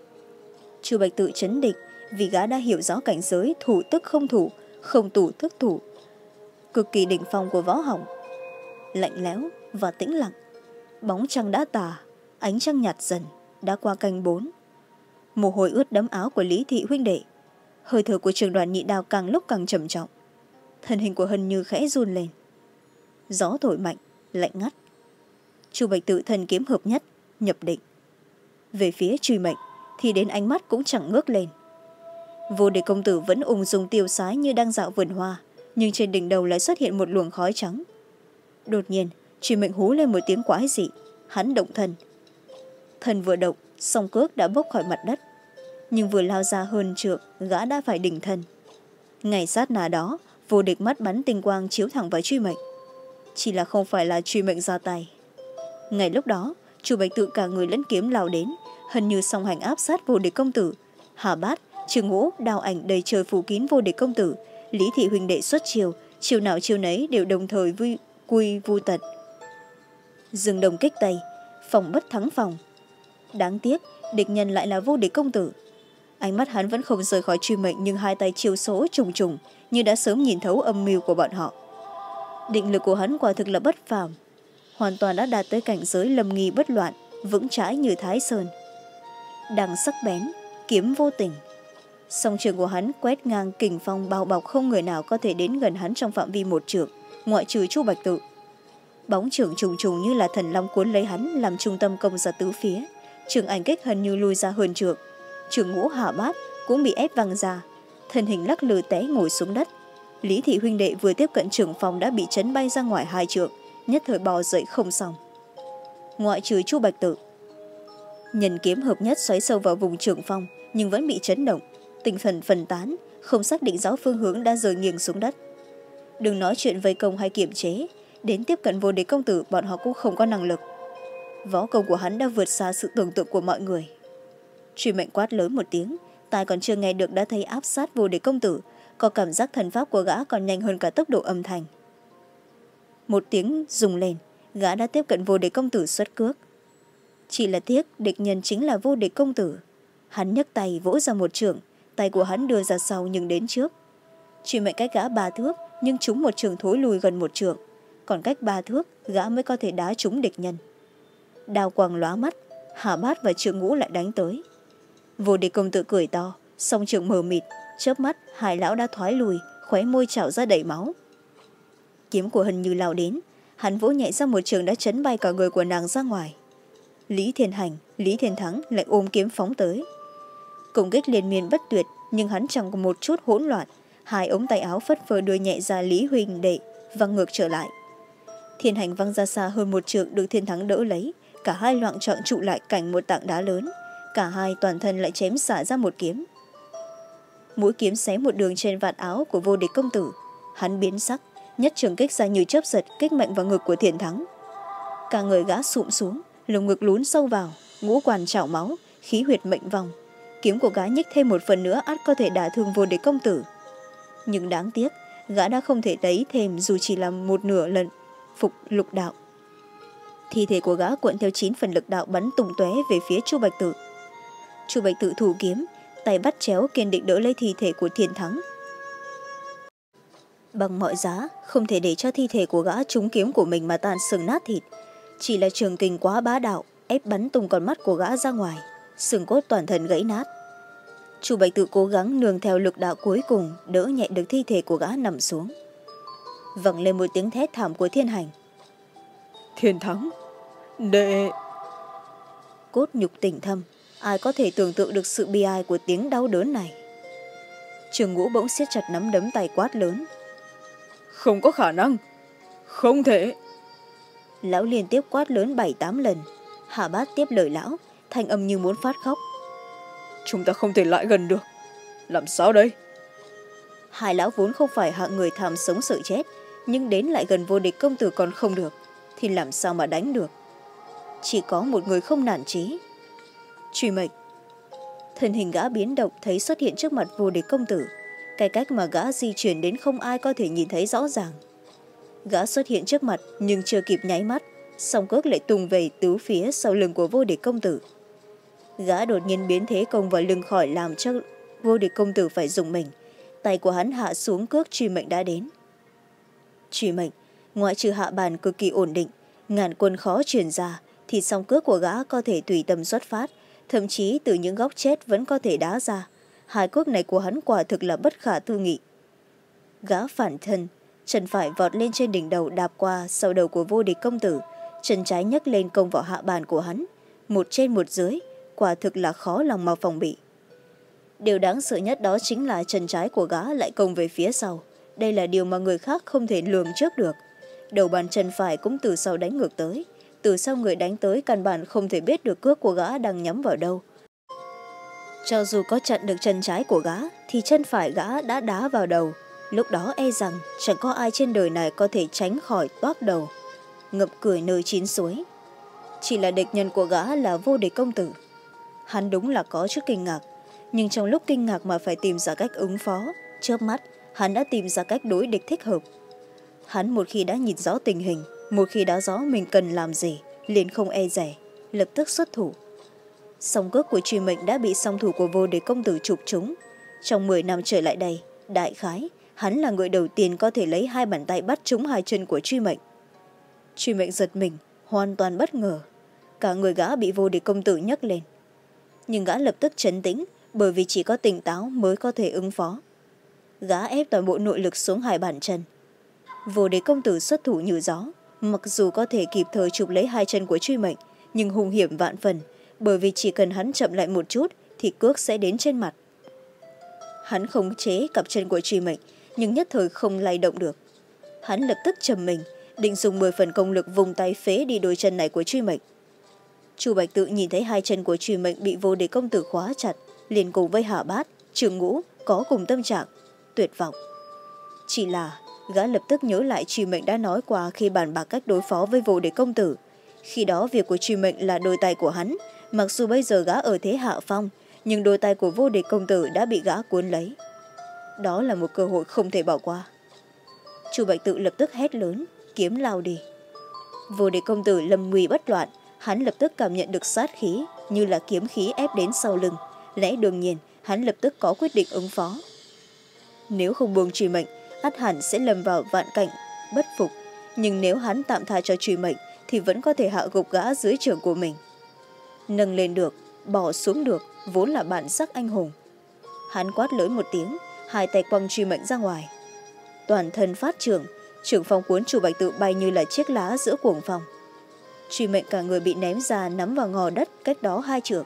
Chu Bạch Tự chấn định, vì gã đã hiểu rõ cảnh giới thủ tức không thủ, không thủ tức thủ, cực kỳ đỉnh phong của võ học. Lạnh lẽo và tĩnh lặng, bóng trăng đã tà, ánh trăng nhạt dần, đã qua canh bốn. Mồ hôi ướt đẫm áo của Lý thị huynh đệ, hơi thở của Trường Đoàn Nhị đao càng lúc càng trầm trọng. Thân hình của Hân Như khẽ run lên. Gió thổi mạnh, lạnh ngắt. Chu Bạch Tự thần kiếm hợp nhất, nhập định. Về phía Truy Mệnh thì đến ánh mắt cũng chẳng ngước lên. Vô địch công tử vẫn ung dung tiêu sái như đang dạo vườn hoa, nhưng trên đỉnh đầu lại xuất hiện một luồng khói trắng. Đột nhiên, Truy Mệnh hú lên một tiếng quái dị, hắn động thân. Thân vừa động, song cước đã bốc khỏi mặt đất, nhưng vừa lao ra hơn trượng, gã đã phải đình thân. Ngay sát nà đó, vô địch mắt bắn tinh quang chiếu thẳng vào Truy Mệnh. chỉ là không phải là truy mệnh ra tay. Ngay lúc đó, Chu Bạch Tự cả người lẫn kiếm lao đến, hần như song hành áp sát Vô Địch công tử. Hà Bát, Trương Ngũ, đao ảnh đầy trời phủ kín Vô Địch công tử. Lý thị huynh đệ xuất chiều, chiều nào chiều nấy đều đồng thời vui quy vu tật. Dương đồng kích tây, phòng bất thắng phòng. Đáng tiếc, địch nhân lại là Vô Địch công tử. Ánh mắt hắn vẫn không rời khỏi truy mệnh, nhưng hai tay chiêu số trùng trùng như đã sớm nhìn thấu âm mưu của bọn họ. Định lực của hắn quả thực là bất phàm, hoàn toàn đã đạt tới cảnh giới lâm nghi bất loạn, vững chãi như Thái Sơn. Đằng sắc bén, kiếm vô tình. Song trường của hắn quét ngang kình phong bao bọc, không người nào có thể đến gần hắn trong phạm vi một trượng, ngoại trừ Chu Bạch Tự. Bóng trưởng trùng trùng như là thần long cuốn lấy hắn, làm trung tâm công ra tứ phía. Trường ảnh kích hần như lui ra hơn trượng. Trường Ngũ, Hạ Bát cũng bị ép văng ra, thân hình lắc lư té ngồi xuống đất. Lý thị huynh đệ vừa tiếp cận trưởng phòng đã bị chấn bay ra ngoài hai trượng, nhất thời bò dậy không xong. Ngoại trừ Chu Bạch Tự, nhân kiếm hợp nhất xoáy sâu vào vùng trưởng phong, nhưng vẫn bị chấn động, tinh thần phân tán, không xác định rõ phương hướng, đã rơi nghiêng xuống đất. Đừng nói chuyện vây công hay kiểm chế, đến tiếp cận Vô Địch công tử bọn họ cũng không có năng lực. Võ công của hắn đã vượt xa sự tưởng tượng của mọi người. Truy mệnh quát lớn một tiếng, tai còn chưa nghe được đã thấy áp sát Vô Địch công tử, có cảm giác thần pháp của gã còn nhanh hơn cả tốc độ âm thanh. Một tiếng rùng lên, gã đã tiếp cận Vô Địch công tử xuất cước. Chỉ là tiếc địch nhân chính là Vô Địch công tử. Hắn nhấc tay vỗ ra một chưởng, tay của hắn đưa ra sau nhưng đến trước. Truy mệnh cách gã ba thước, nhưng trúng một chưởng thối lùi gần một chưởng, còn cách ba thước gã mới có thể đá trúng địch nhân. Đao quang lóa mắt, Hà Bát và Trương Ngũ lại đánh tới. Vô Địch công tử cười to, song trường mờ mịt, chớp mắt hai lão đã thoái lùi, khóe môi trào ra đầy máu. Kiếm của Hân Như lao đến, hắn vỗ nhẹ ra một trường đã chấn bay cả người của nàng ra ngoài. Lý Thiên Hành, Lý Thiên Thắng lại ôm kiếm phóng tới. Công kích liên miên bất tuyệt, nhưng hắn chẳng có một chút hỗn loạn, hai ống tay áo phất phơ đưa nhẹ ra Lý huynh đệ, văng ngược trở lại. Thiên Hành văng ra xa hơn một trượng, được Thiên Thắng đỡ lấy, cả hai loạng choạng trụ lại cảnh một tảng đá lớn, cả hai toàn thân lại chém xả ra một kiếm. Mũi kiếm xé một đường trên vạt áo của Vô Địch công tử, hắn biến sắc, nhất trường kích ra như chớp giật, kích mạnh vào ngực của Thiên Thắng. Cả người gã sụm xuống, lồng ngực lún sâu vào, ngũ quan trào máu, khí huyệt mệnh vong. Kiếm của gã nhích thêm một phần nữa ắt có thể đả thương Vô Địch công tử. Nhưng đáng tiếc, gã đã không thể lấy thêm dù chỉ là một nửa lần phục lục đạo. Thi thể của gã cuộn theo chín phần lực đạo bắn tung tóe về phía Chu Bạch Tự. Chu Bạch Tự thủ kiếm, tay bắt chéo kiên định đỡ lấy thi thể của Thiên Thắng. Bằng mọi giá, không thể để cho thi thể của gã trúng kiếm của mình mà tan xương nát thịt. Chỉ là trường kình quá bá đạo, ép bắn tung con mắt của gã ra ngoài, xương cốt toàn thân gãy nát. Chu Bạch Tự cố gắng nương theo lực đạo cuối cùng đỡ nhẹ được thi thể của gã nằm xuống. Vẳng lên một tiếng thét thảm của Thiên Hành. Thiên Thắng, đệ... Cốt nhục tỉnh thâm, ai có thể tưởng tượng được sự bi ai của tiếng đau đớn này. Trường Ngũ bỗng siết chặt nắm đấm tay quát lớn. Không có khả năng, không thể. Lão liên tiếp quát lớn bảy tám lần. Hạ Bát tiếp lời lão, thanh âm như muốn phát khóc. Chúng ta không thể lại gần được, làm sao đây? Hai lão vốn không phải hạng người tham sống sợ chết, nhưng đến lại gần Vô Địch công tử còn không được, thì làm sao mà đánh được? Chỉ có một người không nản chí. Truy mệnh. Thân hình gã biến động thấy xuất hiện trước mặt Vô Địch công tử. Cái cách mà gã di chuyển đến không ai có thể nhìn thấy rõ ràng. Gã xuất hiện trước mặt nhưng chưa kịp nháy mắt, song cước lại tung về tứ phía sau lưng của Vô Địch công tử. Gã đột nhiên biến thế công vào lưng khỏi, làm cho Vô Địch công tử phải dùng mình. Tay của hắn hạ xuống cước truy mệnh đã đến. Truy mệnh, ngoại trừ hạ bàn cực kỳ ổn định, ngàn quân khó truyền ra, thì song cước của gã có thể tùy tâm xuất phát, thậm chí từ những góc chết vẫn có thể đá ra. Hai cước này của hắn quả thực là bất khả tư nghị. Gã phản thân, chân phải vọt lên trên đỉnh đầu đạp qua sau đầu của Vô Địch công tử, chân trái nhấc lên công vào hạ bàn của hắn, một trên một dưới, quả thực là khó lòng mà phòng bị. Điều đáng sợ nhất đó chính là chân trái của gã lại công về phía sau. Đây là điều mà người khác không thể lường trước được. Đầu bàn chân phải cũng từ sau đánh ngược tới. Từ sau người đánh tới căn bản không thể biết được cước của gã đang nhắm vào đâu. Cho dù có chặn được chân trái của gã, thì chân phải gã đã đá vào đầu. Lúc đó e rằng chẳng có ai trên đời này có thể tránh khỏi toác đầu, ngập cười nơi chín suối. Chỉ là địch nhân của gã là Vô Địch công tử. Hắn đúng là có chút kinh ngạc, nhưng trong lúc kinh ngạc mà phải tìm ra cách ứng phó, chớp mắt hắn đã tìm ra cách đối địch thích hợp. Hắn một khi đã nhìn rõ tình hình, một khi đã rõ mình cần làm gì, liền không e dè, lập tức xuất thủ. Song cước của Truy Mệnh đã bị song thủ của Vô Địch công tử chụp trúng. Trong mười năm trở lại đây, đại khái hắn là người đầu tiên có thể lấy hai bàn tay bắt trúng hai chân của Truy Mệnh. Truy Mệnh giật mình, hoàn toàn bất ngờ. Cả người gã bị Vô Địch công tử nhấc lên. Nhưng gã lập tức trấn tĩnh, bởi vì chỉ có tỉnh táo mới có thể ứng phó. Gã ép toàn bộ nội lực xuống hai bàn chân. Vô Địch công tử xuất thủ như gió, mặc dù có thể kịp thời chụp lấy hai chân của Truy Mệnh, nhưng hung hiểm vạn phần, bởi vì chỉ cần hắn chậm lại một chút thì cước sẽ đến trên mặt. Hắn khống chế cặp chân của Truy Mệnh, nhưng nhất thời không lay động được. Hắn lập tức trầm mình, định dùng mười phần công lực vùng tay phế đi đôi chân này của Truy Mệnh. Chu Bạch Tự nhìn thấy hai chân của Truy Mệnh bị Vô Địch công tử khóa chặt, liền cùng với Hạ Bát, Trường Ngũ có cùng tâm trạng tuyệt vọng. Chỉ là gã lập tức nhớ lại Truy Mệnh đã nói qua khi bàn bạc cách đối phó với Vô Địch công tử. Khi đó việc của Truy Mệnh là đôi tay của hắn, mặc dù bây giờ gã ở thế hạ phong, nhưng đôi tay của Vô Địch công tử đã bị gã cuốn lấy. Đó là một cơ hội không thể bỏ qua. Chu Bạch Tự lập tức hét lớn, kiếm lao đi. Vô Địch công tử lâm nguy bất loạn, hắn lập tức cảm nhận được sát khí như là kiếm khí ép đến sau lưng. Lẽ đương nhiên hắn lập tức có quyết định ứng phó. Nếu không buông Truy Mệnh, ắt hẳn sẽ lâm vào vạn cảnh bất phục, nhưng nếu hắn tạm tha cho Truy Mệnh thì vẫn có thể hạ gục gã dưới trưởng của mình. Nâng lên được, bỏ xuống được, vốn là bản sắc anh hùng. Hắn quát lớn một tiếng, hai tay quăng Truy Mệnh ra ngoài. Toàn thân phát trưởng, trưởng phong cuốn Chu Bạch Tự bay như là chiếc lá giữa cuồng phong. Truy Mệnh cả người bị ném ra nắm vào ngò đất cách đó hai trượng.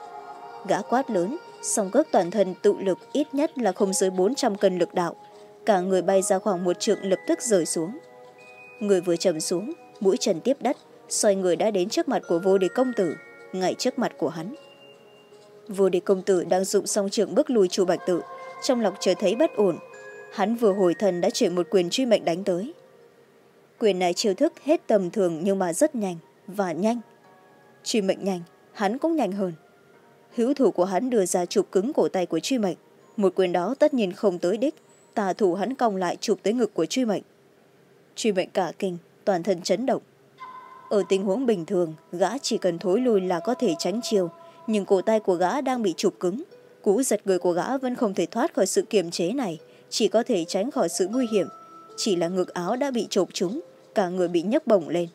Gã quát lớn, song cước toàn thân tự lực ít nhất là không dưới bốn trăm cân lực đạo. Cả người bay ra khoảng một trượng lập tức rơi xuống. Người vừa chầm xuống, mũi chân tiếp đất, xoay người đã đến trước mặt của Vô Địch công tử, ngay trước mặt của hắn. Vô Địch công tử đang dụng song trưởng bước lùi Chu Bạch Tự, trong lòng chợt thấy bất ổn. Hắn vừa hồi thần đã chuyển một quyền Truy Mệnh đánh tới. Quyền này chiêu thức hết tầm thường nhưng mà rất nhanh và nhanh. Truy Mệnh nhanh, hắn cũng nhanh hơn. Hữu thủ của hắn đưa ra chụp cứng cổ tay của Truy Mệnh. Một quyền đó tất nhiên không tới đích, tà thủ hắn cong lại chụp tới ngực của Truy Mệnh. Truy Mệnh cả kinh, toàn thân chấn động. Ở tình huống bình thường, gã chỉ cần thối lui là có thể tránh chiêu, nhưng cổ tay của gã đang bị chụp cứng. Cú giật người của gã vẫn không thể thoát khỏi sự kiềm chế này, chỉ có thể tránh khỏi sự nguy hiểm. Chỉ là ngực áo đã bị chộp trúng, cả người bị nhấc bổng lên.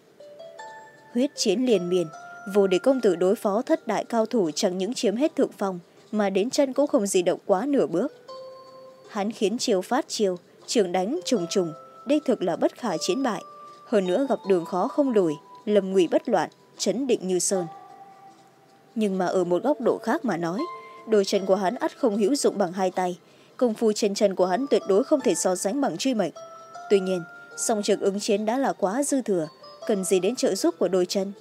Huyết chiến liền miên, Vô Địch công tử đối phó thất đại cao thủ chẳng những chiếm hết thượng phong, mà đến chân cũng không di động quá nửa bước. Hắn khiến chiêu phát chiêu, trường đánh trùng trùng, đích thực là bất khả chiến bại. Hơn nữa gặp đường khó không lùi, lầm nguy bất loạn, chấn định như sơn. Nhưng mà ở một góc độ khác mà nói, đôi chân của hắn ắt không hữu dụng bằng hai tay. Công phu trên chân của hắn tuyệt đối không thể so sánh bằng Truy Mệnh. Tuy nhiên, song trường ứng chiến đã là quá dư thừa, cần gì đến trợ giúp của đôi chân.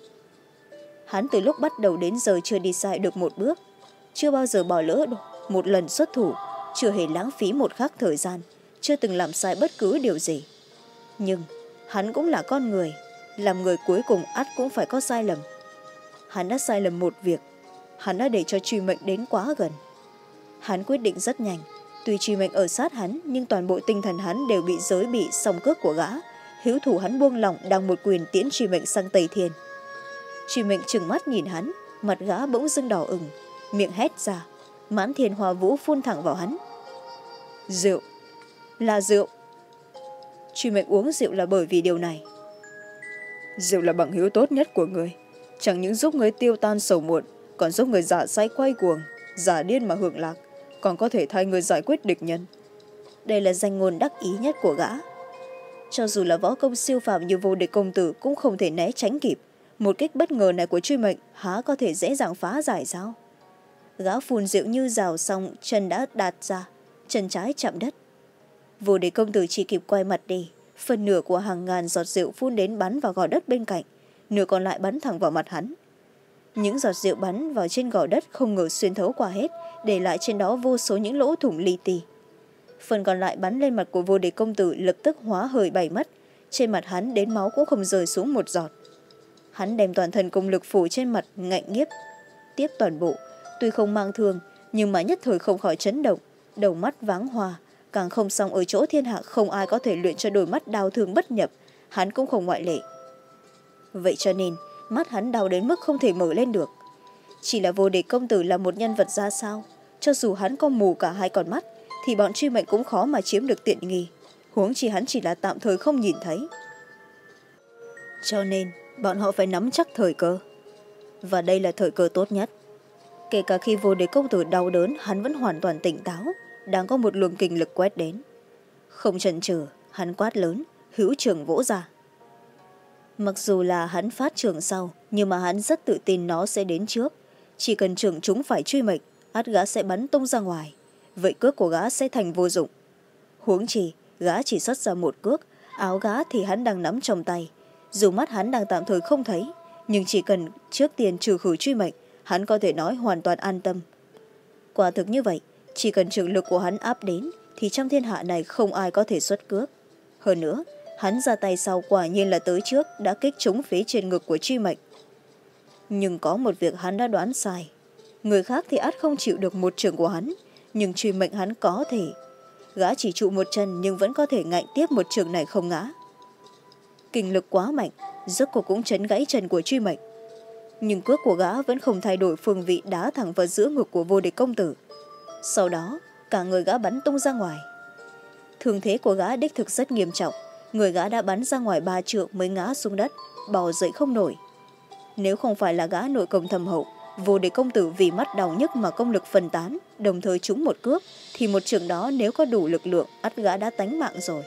Hắn từ lúc bắt đầu đến giờ chưa đi sai được một bước, chưa bao giờ bỏ lỡ một lần xuất thủ, chưa hề lãng phí một khắc thời gian, chưa từng làm sai bất cứ điều gì. Nhưng hắn cũng là con người, làm người cuối cùng ắt cũng phải có sai lầm. Hắn đã sai lầm một việc, hắn đã để cho Truy Mệnh đến quá gần. Hắn quyết định rất nhanh, tuy Truy Mệnh ở sát hắn nhưng toàn bộ tinh thần hắn đều bị giới bị song cước của gã. Hữu thủ hắn buông lỏng đang một quyền tiễn Truy Mệnh sang Tây Thiên. Truy Mệnh trừng mắt nhìn hắn, mặt gã bỗng dưng đỏ ửng, miệng hét ra, mãn thiên hoa vũ phun thẳng vào hắn. Rượu, là rượu. Truy Mệnh uống rượu là bởi vì điều này. Rượu là bằng hữu tốt nhất của người, chẳng những giúp người tiêu tan sầu muộn, còn giúp người giả say quay cuồng, giả điên mà hưởng lạc, còn có thể thay người giải quyết địch nhân. Đây là danh ngôn đắc ý nhất của gã. Cho dù là võ công siêu phàm như Vô Địch công tử cũng không thể né tránh kịp. Một kích bất ngờ này của Truy Mệnh há có thể dễ dàng phá giải sao? Gã phun rượu như rào xong, chân đã đạt ra, chân trái chạm đất. Vô Địch công tử chỉ kịp quay mặt đi, phần nửa của hàng ngàn giọt rượu phun đến bắn vào gò đất bên cạnh, nửa còn lại bắn thẳng vào mặt hắn. Những giọt rượu bắn vào trên gò đất không ngờ xuyên thấu qua hết, để lại trên đó vô số những lỗ thủng li ti. phần còn lại bắn lên mặt của vô địch công tử lập tức hóa hơi bay mất. Trên mặt hắn đến máu cũng không rơi xuống một giọt. Hắn đem toàn thân công lực phủ trên mặt ngạnh nghiếp tiếp toàn bộ, tuy không mang thương nhưng mà nhất thời không khỏi chấn động, đầu mắt váng hoa. Càng không xong ở chỗ thiên hạ không ai có thể luyện cho đôi mắt đau thương bất nhập, hắn cũng không ngoại lệ. Vậy cho nên mắt hắn đau đến mức không thể mở lên được. Chỉ là vô địch công tử là một nhân vật ra sao, cho dù hắn có mù cả hai con mắt thì bọn truy mệnh cũng khó mà chiếm được tiện nghi, huống chi hắn chỉ là tạm thời không nhìn thấy. Cho nên bọn họ phải nắm chắc thời cơ, và đây là thời cơ tốt nhất. Kể cả khi vô địch công tử đau đớn, hắn vẫn hoàn toàn tỉnh táo, đang có một luồng kinh lực quét đến. Không chần chừ, hắn quát lớn, hữu trường vỗ ra. Mặc dù là hắn phát trường sau, nhưng mà hắn rất tự tin nó sẽ đến trước. Chỉ cần trường chúng phải truy mệnh, ắt gã sẽ bắn tung ra ngoài, vậy cước của gã sẽ thành vô dụng. Huống chi gã chỉ xuất ra một cước, áo gã thì hắn đang nắm trong tay. Dù mắt hắn đang tạm thời không thấy, nhưng chỉ cần trước tiên trừ khử truy mệnh, hắn có thể nói hoàn toàn an tâm. Quả thực như vậy, chỉ cần trường lực của hắn áp đến thì trong thiên hạ này không ai có thể xuất cước. Hơn nữa, hắn ra tay sau quả nhiên là tới trước đã kích trúng phía trên ngực của truy mệnh. Nhưng có một việc hắn đã đoán sai. Người khác thì ắt không chịu được một trường của hắn, nhưng truy mệnh hắn có thể. Gã chỉ trụ một chân nhưng vẫn có thể ngạnh tiếp một trường này không ngã. Kinh lực quá mạnh, rốt cuộc cũng chấn gãy chân của truy mệnh. Nhưng cước của gã vẫn không thay đổi phương vị đá thẳng vào giữa ngực của vô địch công tử. Sau đó, cả người gã bắn tung ra ngoài. Thương thế của gã đích thực rất nghiêm trọng, người gã đã bắn ra ngoài ba trượng mới ngã xuống đất, bò dậy không nổi. Nếu không phải là gã nội công thâm hậu, vô địch công tử vì mắt đau nhức mà công lực phân tán, đồng thời trúng một cước, thì một trường đó nếu có đủ lực lượng, ắt gã đã tánh mạng rồi.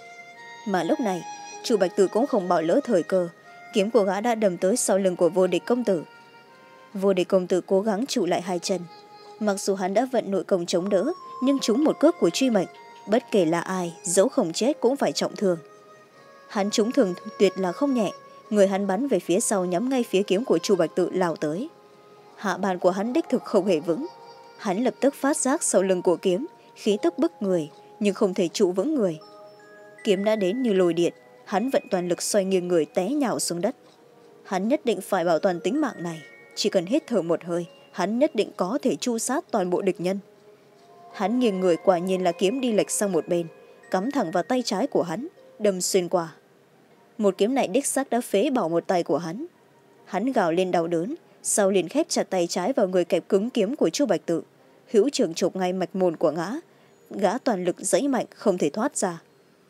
Mà lúc này, Chu Bạch Tử cũng không bỏ lỡ thời cơ, kiếm của gã đã đâm tới sau lưng của vô địch công tử. Vô địch công tử cố gắng trụ lại hai chân. Mặc dù hắn đã vận nội công chống đỡ, nhưng trúng một cước của truy mệnh, bất kể là ai, dẫu không chết cũng phải trọng thương. Hắn trúng thường tuyệt là không nhẹ, người hắn bắn về phía sau nhắm ngay phía kiếm của Chu Bạch Tự lao tới. Hạ bàn của hắn đích thực không hề vững. Hắn lập tức phát giác sau lưng của kiếm, khí tức bức người, nhưng không thể trụ vững người. Kiếm đã đến như lôi điện, hắn vận toàn lực xoay nghiêng người té nhào xuống đất. Hắn nhất định phải bảo toàn tính mạng này, chỉ cần hít thở một hơi, hắn nhất định có thể tru sát toàn bộ địch nhân. Hắn nghiêng người quả nhiên là kiếm đi lệch sang một bên, cắm thẳng vào tay trái của hắn, đâm xuyên qua. Một kiếm này đích xác đã phế bỏ một tay của hắn. Hắn gào lên đau đớn, sau liền khép chặt tay trái vào người kẹp cứng kiếm của Chu Bạch Tự, hữu trường chụp ngay mạch môn của gã. Gã toàn lực giãy mạnh không thể thoát ra.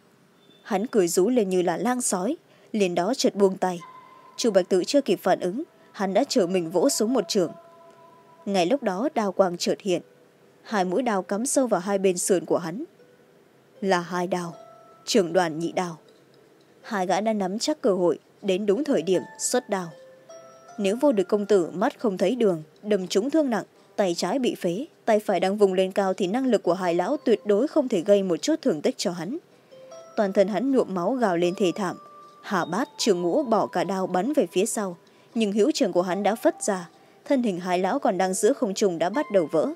Hắn cười rú lên như là lang sói, liền đó chợt buông tay. Chu Bạch Tự chưa kịp phản ứng, hắn đã trở mình vỗ xuống một trường. Ngay lúc đó đao quang chợt hiện, hai mũi đao cắm sâu vào hai bên sườn của hắn. Là hai đao, trưởng đoàn nhị đao. Hai gã đã nắm chắc cơ hội, đến đúng thời điểm xuất đao. Nếu vô địch công tử mắt không thấy đường, đâm trúng thương nặng, tay trái bị phế, tay phải đang vùng lên cao thì năng lực của hai lão tuyệt đối không thể gây một chút thương tích cho hắn. Toàn thân hắn nhuộm máu gào lên thê thảm. Hà Bát, Trường Ngũ bỏ cả đao bắn về phía sau, nhưng hữu trường của hắn đã phất ra, thân hình hai lão còn đang giữa không trung đã bắt đầu vỡ.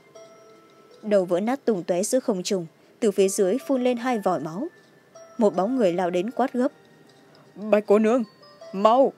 Đầu vỡ nát tung tóe giữa không trung, từ phía dưới phun lên hai vòi máu. Một bóng người lao đến quát gấp: Bạch cô nương, mau!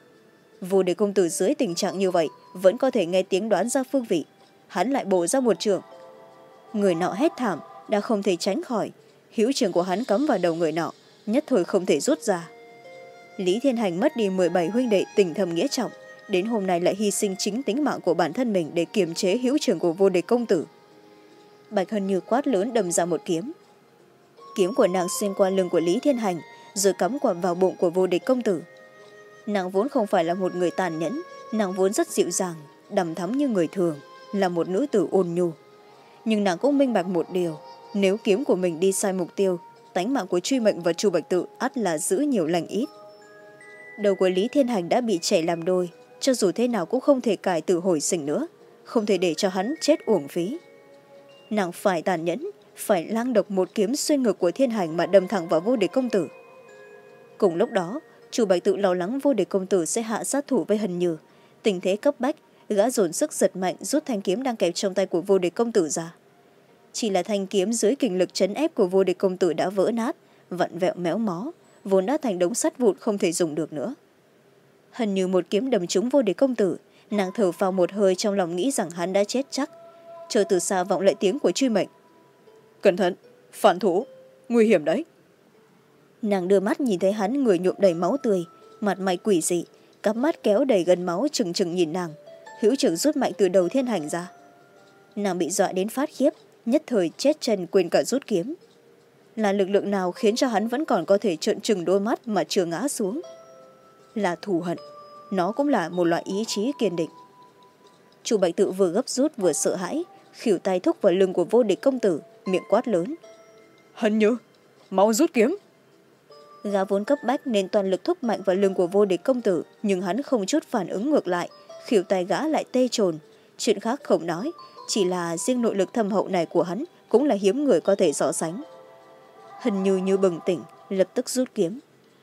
Vô địch công tử dưới tình trạng như vậy vẫn có thể nghe tiếng đoán ra phương vị, hắn lại bổ ra một trường. Người nọ hét thảm, đã không thể tránh khỏi, hữu trường của hắn cắm vào đầu người nọ, nhất thời không thể rút ra. Lý Thiên Hành mất đi mười bảy huynh đệ tình thầm nghĩa trọng, đến hôm nay lại hy sinh chính tính mạng của bản thân mình để kiềm chế hữu trường của vô địch công tử. Bạch Hân Như quát lớn đâm ra một kiếm. Kiếm của nàng xuyên qua lưng của Lý Thiên Hành, rồi cắm quặp vào bụng của vô địch công tử. Nàng vốn không phải là một người tàn nhẫn, nàng vốn rất dịu dàng, đằm thắm như người thường, là một nữ tử ôn nhu. Nhưng nàng cũng minh bạch một điều, nếu kiếm của mình đi sai mục tiêu, tánh mạng của Truy Mệnh và Chu Bạch Tự ắt là giữ nhiều lành ít. Đầu của Lý Thiên Hành đã bị chảy làm đôi, cho dù thế nào cũng không thể cải tử hồi sinh nữa, không thể để cho hắn chết uổng phí. Nàng phải tàn nhẫn, phải lang độc một kiếm xuyên ngực của Thiên Hành mà đâm thẳng vào vô địch công tử. Cùng lúc đó, Chu Bạch Tự lo lắng vô địch công tử sẽ hạ sát thủ với Hân Như. Tình thế cấp bách, gã dồn sức giật mạnh rút thanh kiếm đang kẹp trong tay của vô địch công tử ra. chỉ là thanh kiếm dưới kình lực trấn ép của vô địch công tử đã vỡ nát, vặn vẹo méo mó, vốn đã thành đống sắt vụn không thể dùng được nữa. Hình như một kiếm đâm trúng vô địch công tử, nàng thở phào một hơi, trong lòng nghĩ rằng hắn đã chết chắc. Chờ từ xa vọng lại tiếng của truy mệnh. Cẩn thận, phản thủ, nguy hiểm đấy. Nàng đưa mắt nhìn thấy hắn, người nhuộm đầy máu tươi, mặt mày quỷ dị, cặp mắt kéo đầy gần máu, trừng trừng nhìn nàng. Hữu trưởng rút mạnh từ đầu thiên hành ra. Nàng bị dọa đến phát khiếp, nhất thời chết chân quên cả rút kiếm. Là lực lượng nào khiến cho hắn vẫn còn có thể trợn trừng đôi mắt mà chưa ngã xuống? Là thù hận, nó cũng là một loại ý chí kiên định. Chu Bạch Tự vừa gấp rút vừa sợ hãi, khỉu tay thúc vào lưng của vô địch công tử, miệng quát lớn. Hân Như, mau rút kiếm. Gã vốn cấp bách nên toàn lực thúc mạnh vào lưng của vô địch công tử, nhưng hắn không chút phản ứng ngược lại, khỉu tay gã lại tê trồn. Chuyện khác không nói, chỉ là riêng nội lực thâm hậu này của hắn cũng là hiếm người có thể so sánh. Hân Như như bừng tỉnh, lập tức rút kiếm.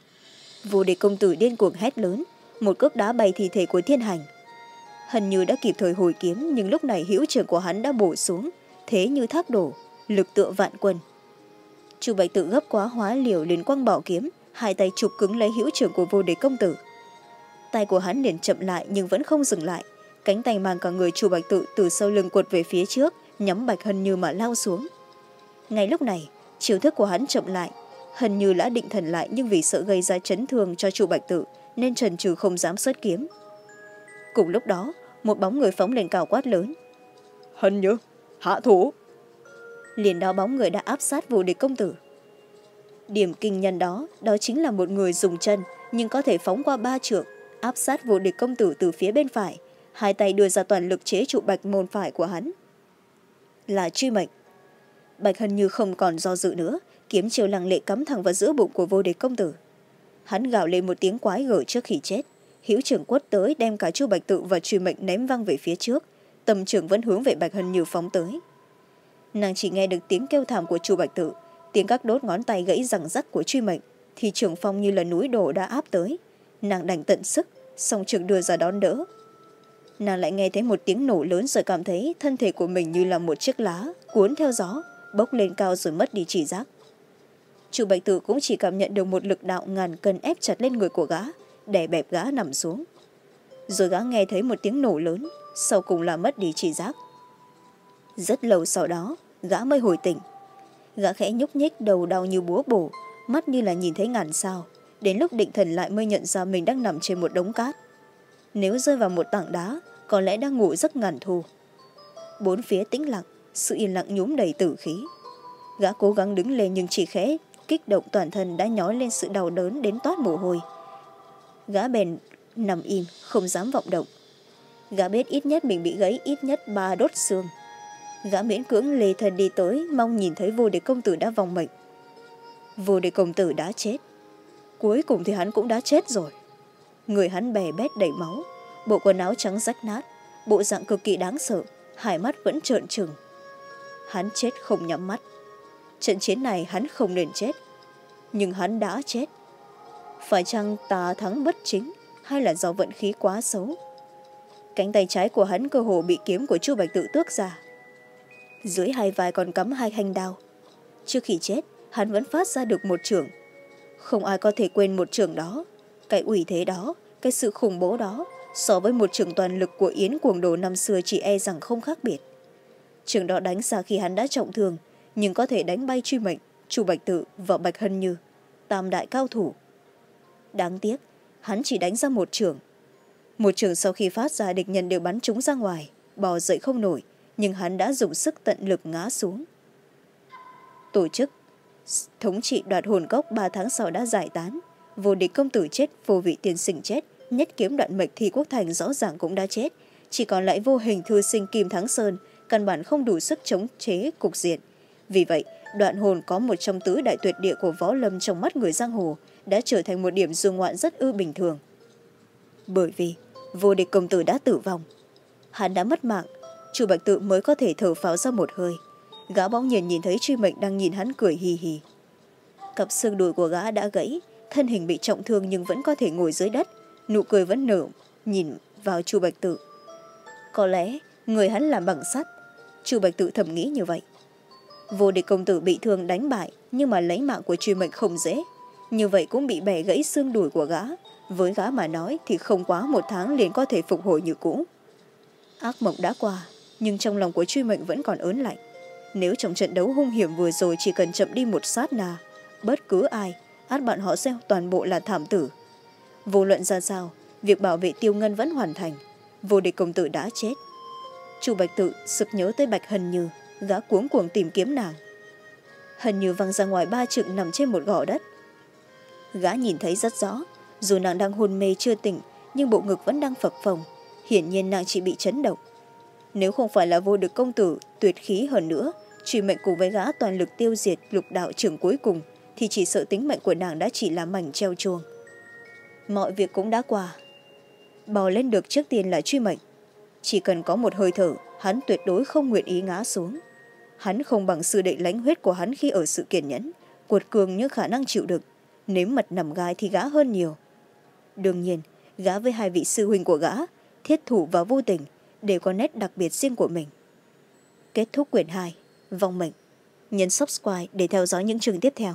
Vô địch công tử điên cuồng hét lớn, một cước đá bay thi thể của thiên hành. Hân Như đã kịp thời hồi kiếm, nhưng lúc này hữu trưởng của hắn đã bổ xuống, thế như thác đổ, lực tựa vạn quân. Chu Bạch Tự gấp quá hóa liều liền quăng bảo kiếm, hai tay chụp cứng lấy hữu trưởng của vô địch công tử. Tay của hắn liền chậm lại nhưng vẫn không dừng lại, cánh tay mang cả người Chu Bạch Tự từ sau lưng quật về phía trước, nhắm Bạch Hân Như mà lao xuống. Ngay lúc này, chiêu thức của hắn chậm lại, Hân Như đã định thần lại, nhưng vì sợ gây ra chấn thương cho Chu Bạch Tự nên trần trừ không dám xuất kiếm. Cùng lúc đó, một bóng người phóng lên cao quát lớn. Hân Như, hạ thủ. Liền đó bóng người đã áp sát vô địch công tử. Điểm kinh nhân đó, đó chính là một người dùng chân nhưng có thể phóng qua ba trượng, áp sát vô địch công tử từ phía bên phải, hai tay đưa ra toàn lực chế trụ bạch môn phải của hắn. Là truy mệnh. Bạch Hân Như không còn do dự nữa, kiếm chiều lăng lệ cắm thẳng vào giữa bụng của vô địch công tử. Hắn gào lên một tiếng quái gở trước khi chết, hữu trưởng quất tới đem cả Chu Bạch Tự và truy mệnh ném văng về phía trước, tầm trưởng vẫn hướng về Bạch Hân Như phóng tới. Nàng chỉ nghe được tiếng kêu thảm của Chu Bạch Tự, tiếng các đốt ngón tay gãy răng rắc của truy mệnh, thì trưởng phong như là núi đổ đã áp tới. Nàng đành tận sức, song trưởng đưa ra đón đỡ. Nàng lại nghe thấy một tiếng nổ lớn rồi cảm thấy thân thể của mình như là một chiếc lá cuốn theo gió, bốc lên cao rồi mất đi chỉ giác. Chu Bạch Tự cũng chỉ cảm nhận được một lực đạo ngàn cân ép chặt lên người của gã, đè bẹp gã nằm xuống. Rồi gã nghe thấy một tiếng nổ lớn, sau cùng là mất đi chỉ giác. Rất lâu sau đó, gã mới hồi tỉnh. Gã khẽ nhúc nhích, đầu đau như búa bổ, mắt như là nhìn thấy ngàn sao. Đến lúc định thần lại mới nhận ra mình đang nằm trên một đống cát. Nếu rơi vào một tảng đá, có lẽ đang ngủ giấc ngàn thu. Bốn phía tĩnh lặng, sự yên lặng nhuốm đầy tử khí. Gã cố gắng đứng lên nhưng chỉ khẽ kích động toàn thân đã nhói lên sự đau đớn đến toát mồ hôi. Gã bèn nằm im, không dám vọng động. Gã biết ít nhất mình bị gãy ít nhất ba đốt xương. Gã miễn cưỡng lê thân đi tới, mong nhìn thấy vô địch công tử đã vong mệnh. Vô địch công tử đã chết. Cuối cùng thì hắn cũng đã chết rồi. Người hắn bè bét đầy máu, bộ quần áo trắng rách nát, bộ dạng cực kỳ đáng sợ, hai mắt vẫn trợn trừng. Hắn chết không nhắm mắt. Trận chiến này hắn không nên chết, nhưng hắn đã chết. Phải chăng tà thắng bất chính, hay là do vận khí quá xấu? Cánh tay trái của hắn cơ hồ bị kiếm của Chu Bạch Tự tước ra. Dưới hai vai còn cắm hai thanh đao. Trước khi chết, hắn vẫn phát ra được một chưởng. Không ai có thể quên một chưởng đó, cái uy thế đó, cái sự khủng bố đó, so với một chưởng toàn lực của Yến Cuồng Đồ năm xưa chỉ e rằng không khác biệt. Chưởng đó đánh ra khi hắn đã trọng thương, nhưng có thể đánh bay truy mệnh, Chu Bạch Tự và Bạch Hân Như, tam đại cao thủ. Đáng tiếc, hắn chỉ đánh ra một chưởng. Một chưởng sau khi phát ra, địch nhân đều bắn chúng ra ngoài, bò dậy không nổi, nhưng hắn đã dùng sức tận lực ngã xuống. Tổ chức thống trị đoạt hồn cốc ba tháng sau đã giải tán. Vô địch công tử chết, vô vị tiên sinh chết, nhất kiếm đoạn mệnh Thi Quốc Thành rõ ràng cũng đã chết. Chỉ còn lại vô hình thư sinh Kim Thắng Sơn, căn bản không đủ sức chống chế cục diện. Vì vậy, đoạn hồn có một trong tứ đại tuyệt địa của võ lâm trong mắt người giang hồ, đã trở thành một điểm du ngoạn rất ư bình thường. Bởi vì vô địch công tử đã tử vong, hắn đã mất mạng, Chu Bạch Tự mới có thể thở phào ra một hơi. Gã bỗng nhiên nhìn thấy truy mệnh đang nhìn hắn cười hì hì. Cặp xương đùi của gã đã gãy, thân hình bị trọng thương nhưng vẫn có thể ngồi dưới đất, nụ cười vẫn nở, nhìn vào Chu Bạch Tự. Có lẽ người hắn làm bằng sắt, Chu Bạch Tự thầm nghĩ như vậy. Vô địch công tử bị thương đánh bại, nhưng mà lấy mạng của truy mệnh không dễ. Như vậy cũng bị bẻ gãy xương đùi của gã. Với gã mà nói thì không quá một tháng liền có thể phục hồi như cũ. Ác mộng đã qua, nhưng trong lòng của truy mệnh vẫn còn ớn lạnh. Nếu trong trận đấu hung hiểm vừa rồi chỉ cần chậm đi một sát na, bất cứ ai, át bạn họ sẽ toàn bộ là thảm tử. Vô luận ra sao, việc bảo vệ Tiêu Ngân vẫn hoàn thành. Vô địch công tử đã chết. Chu Bạch Tự sực nhớ tới Bạch Hân Như, gã cuống cuồng tìm kiếm nàng. Hân Như văng ra ngoài ba trượng nằm trên một gò đất. Gã nhìn thấy rất rõ, dù nàng đang hôn mê chưa tỉnh, nhưng bộ ngực vẫn đang phập phồng. Hiển nhiên nàng chỉ bị chấn động. Nếu không phải là vô địch công tử tuyệt khí hơn nữa, truy mệnh cùng với gã toàn lực tiêu diệt lục đạo trưởng cuối cùng, thì chỉ sợ tính mệnh của nàng đã chỉ là mảnh treo chuông. Mọi việc cũng đã qua. Bò lên được trước tiên là truy mệnh. Chỉ cần có một hơi thở, hắn tuyệt đối không nguyện ý ngã xuống. Hắn không bằng sư đệ lãnh huyết của hắn khi ở sự kiên nhẫn, cuột cường những khả năng chịu đựng. Nếm mật nằm gai thì gã hơn nhiều. Đương nhiên, gã với hai vị sư huynh của gã, Thiết Thủ và Vô Tình, đều có nét đặc biệt riêng của mình. Kết thúc quyển hai, Vong Mệnh. Nhấn subscribe để theo dõi những chương tiếp theo.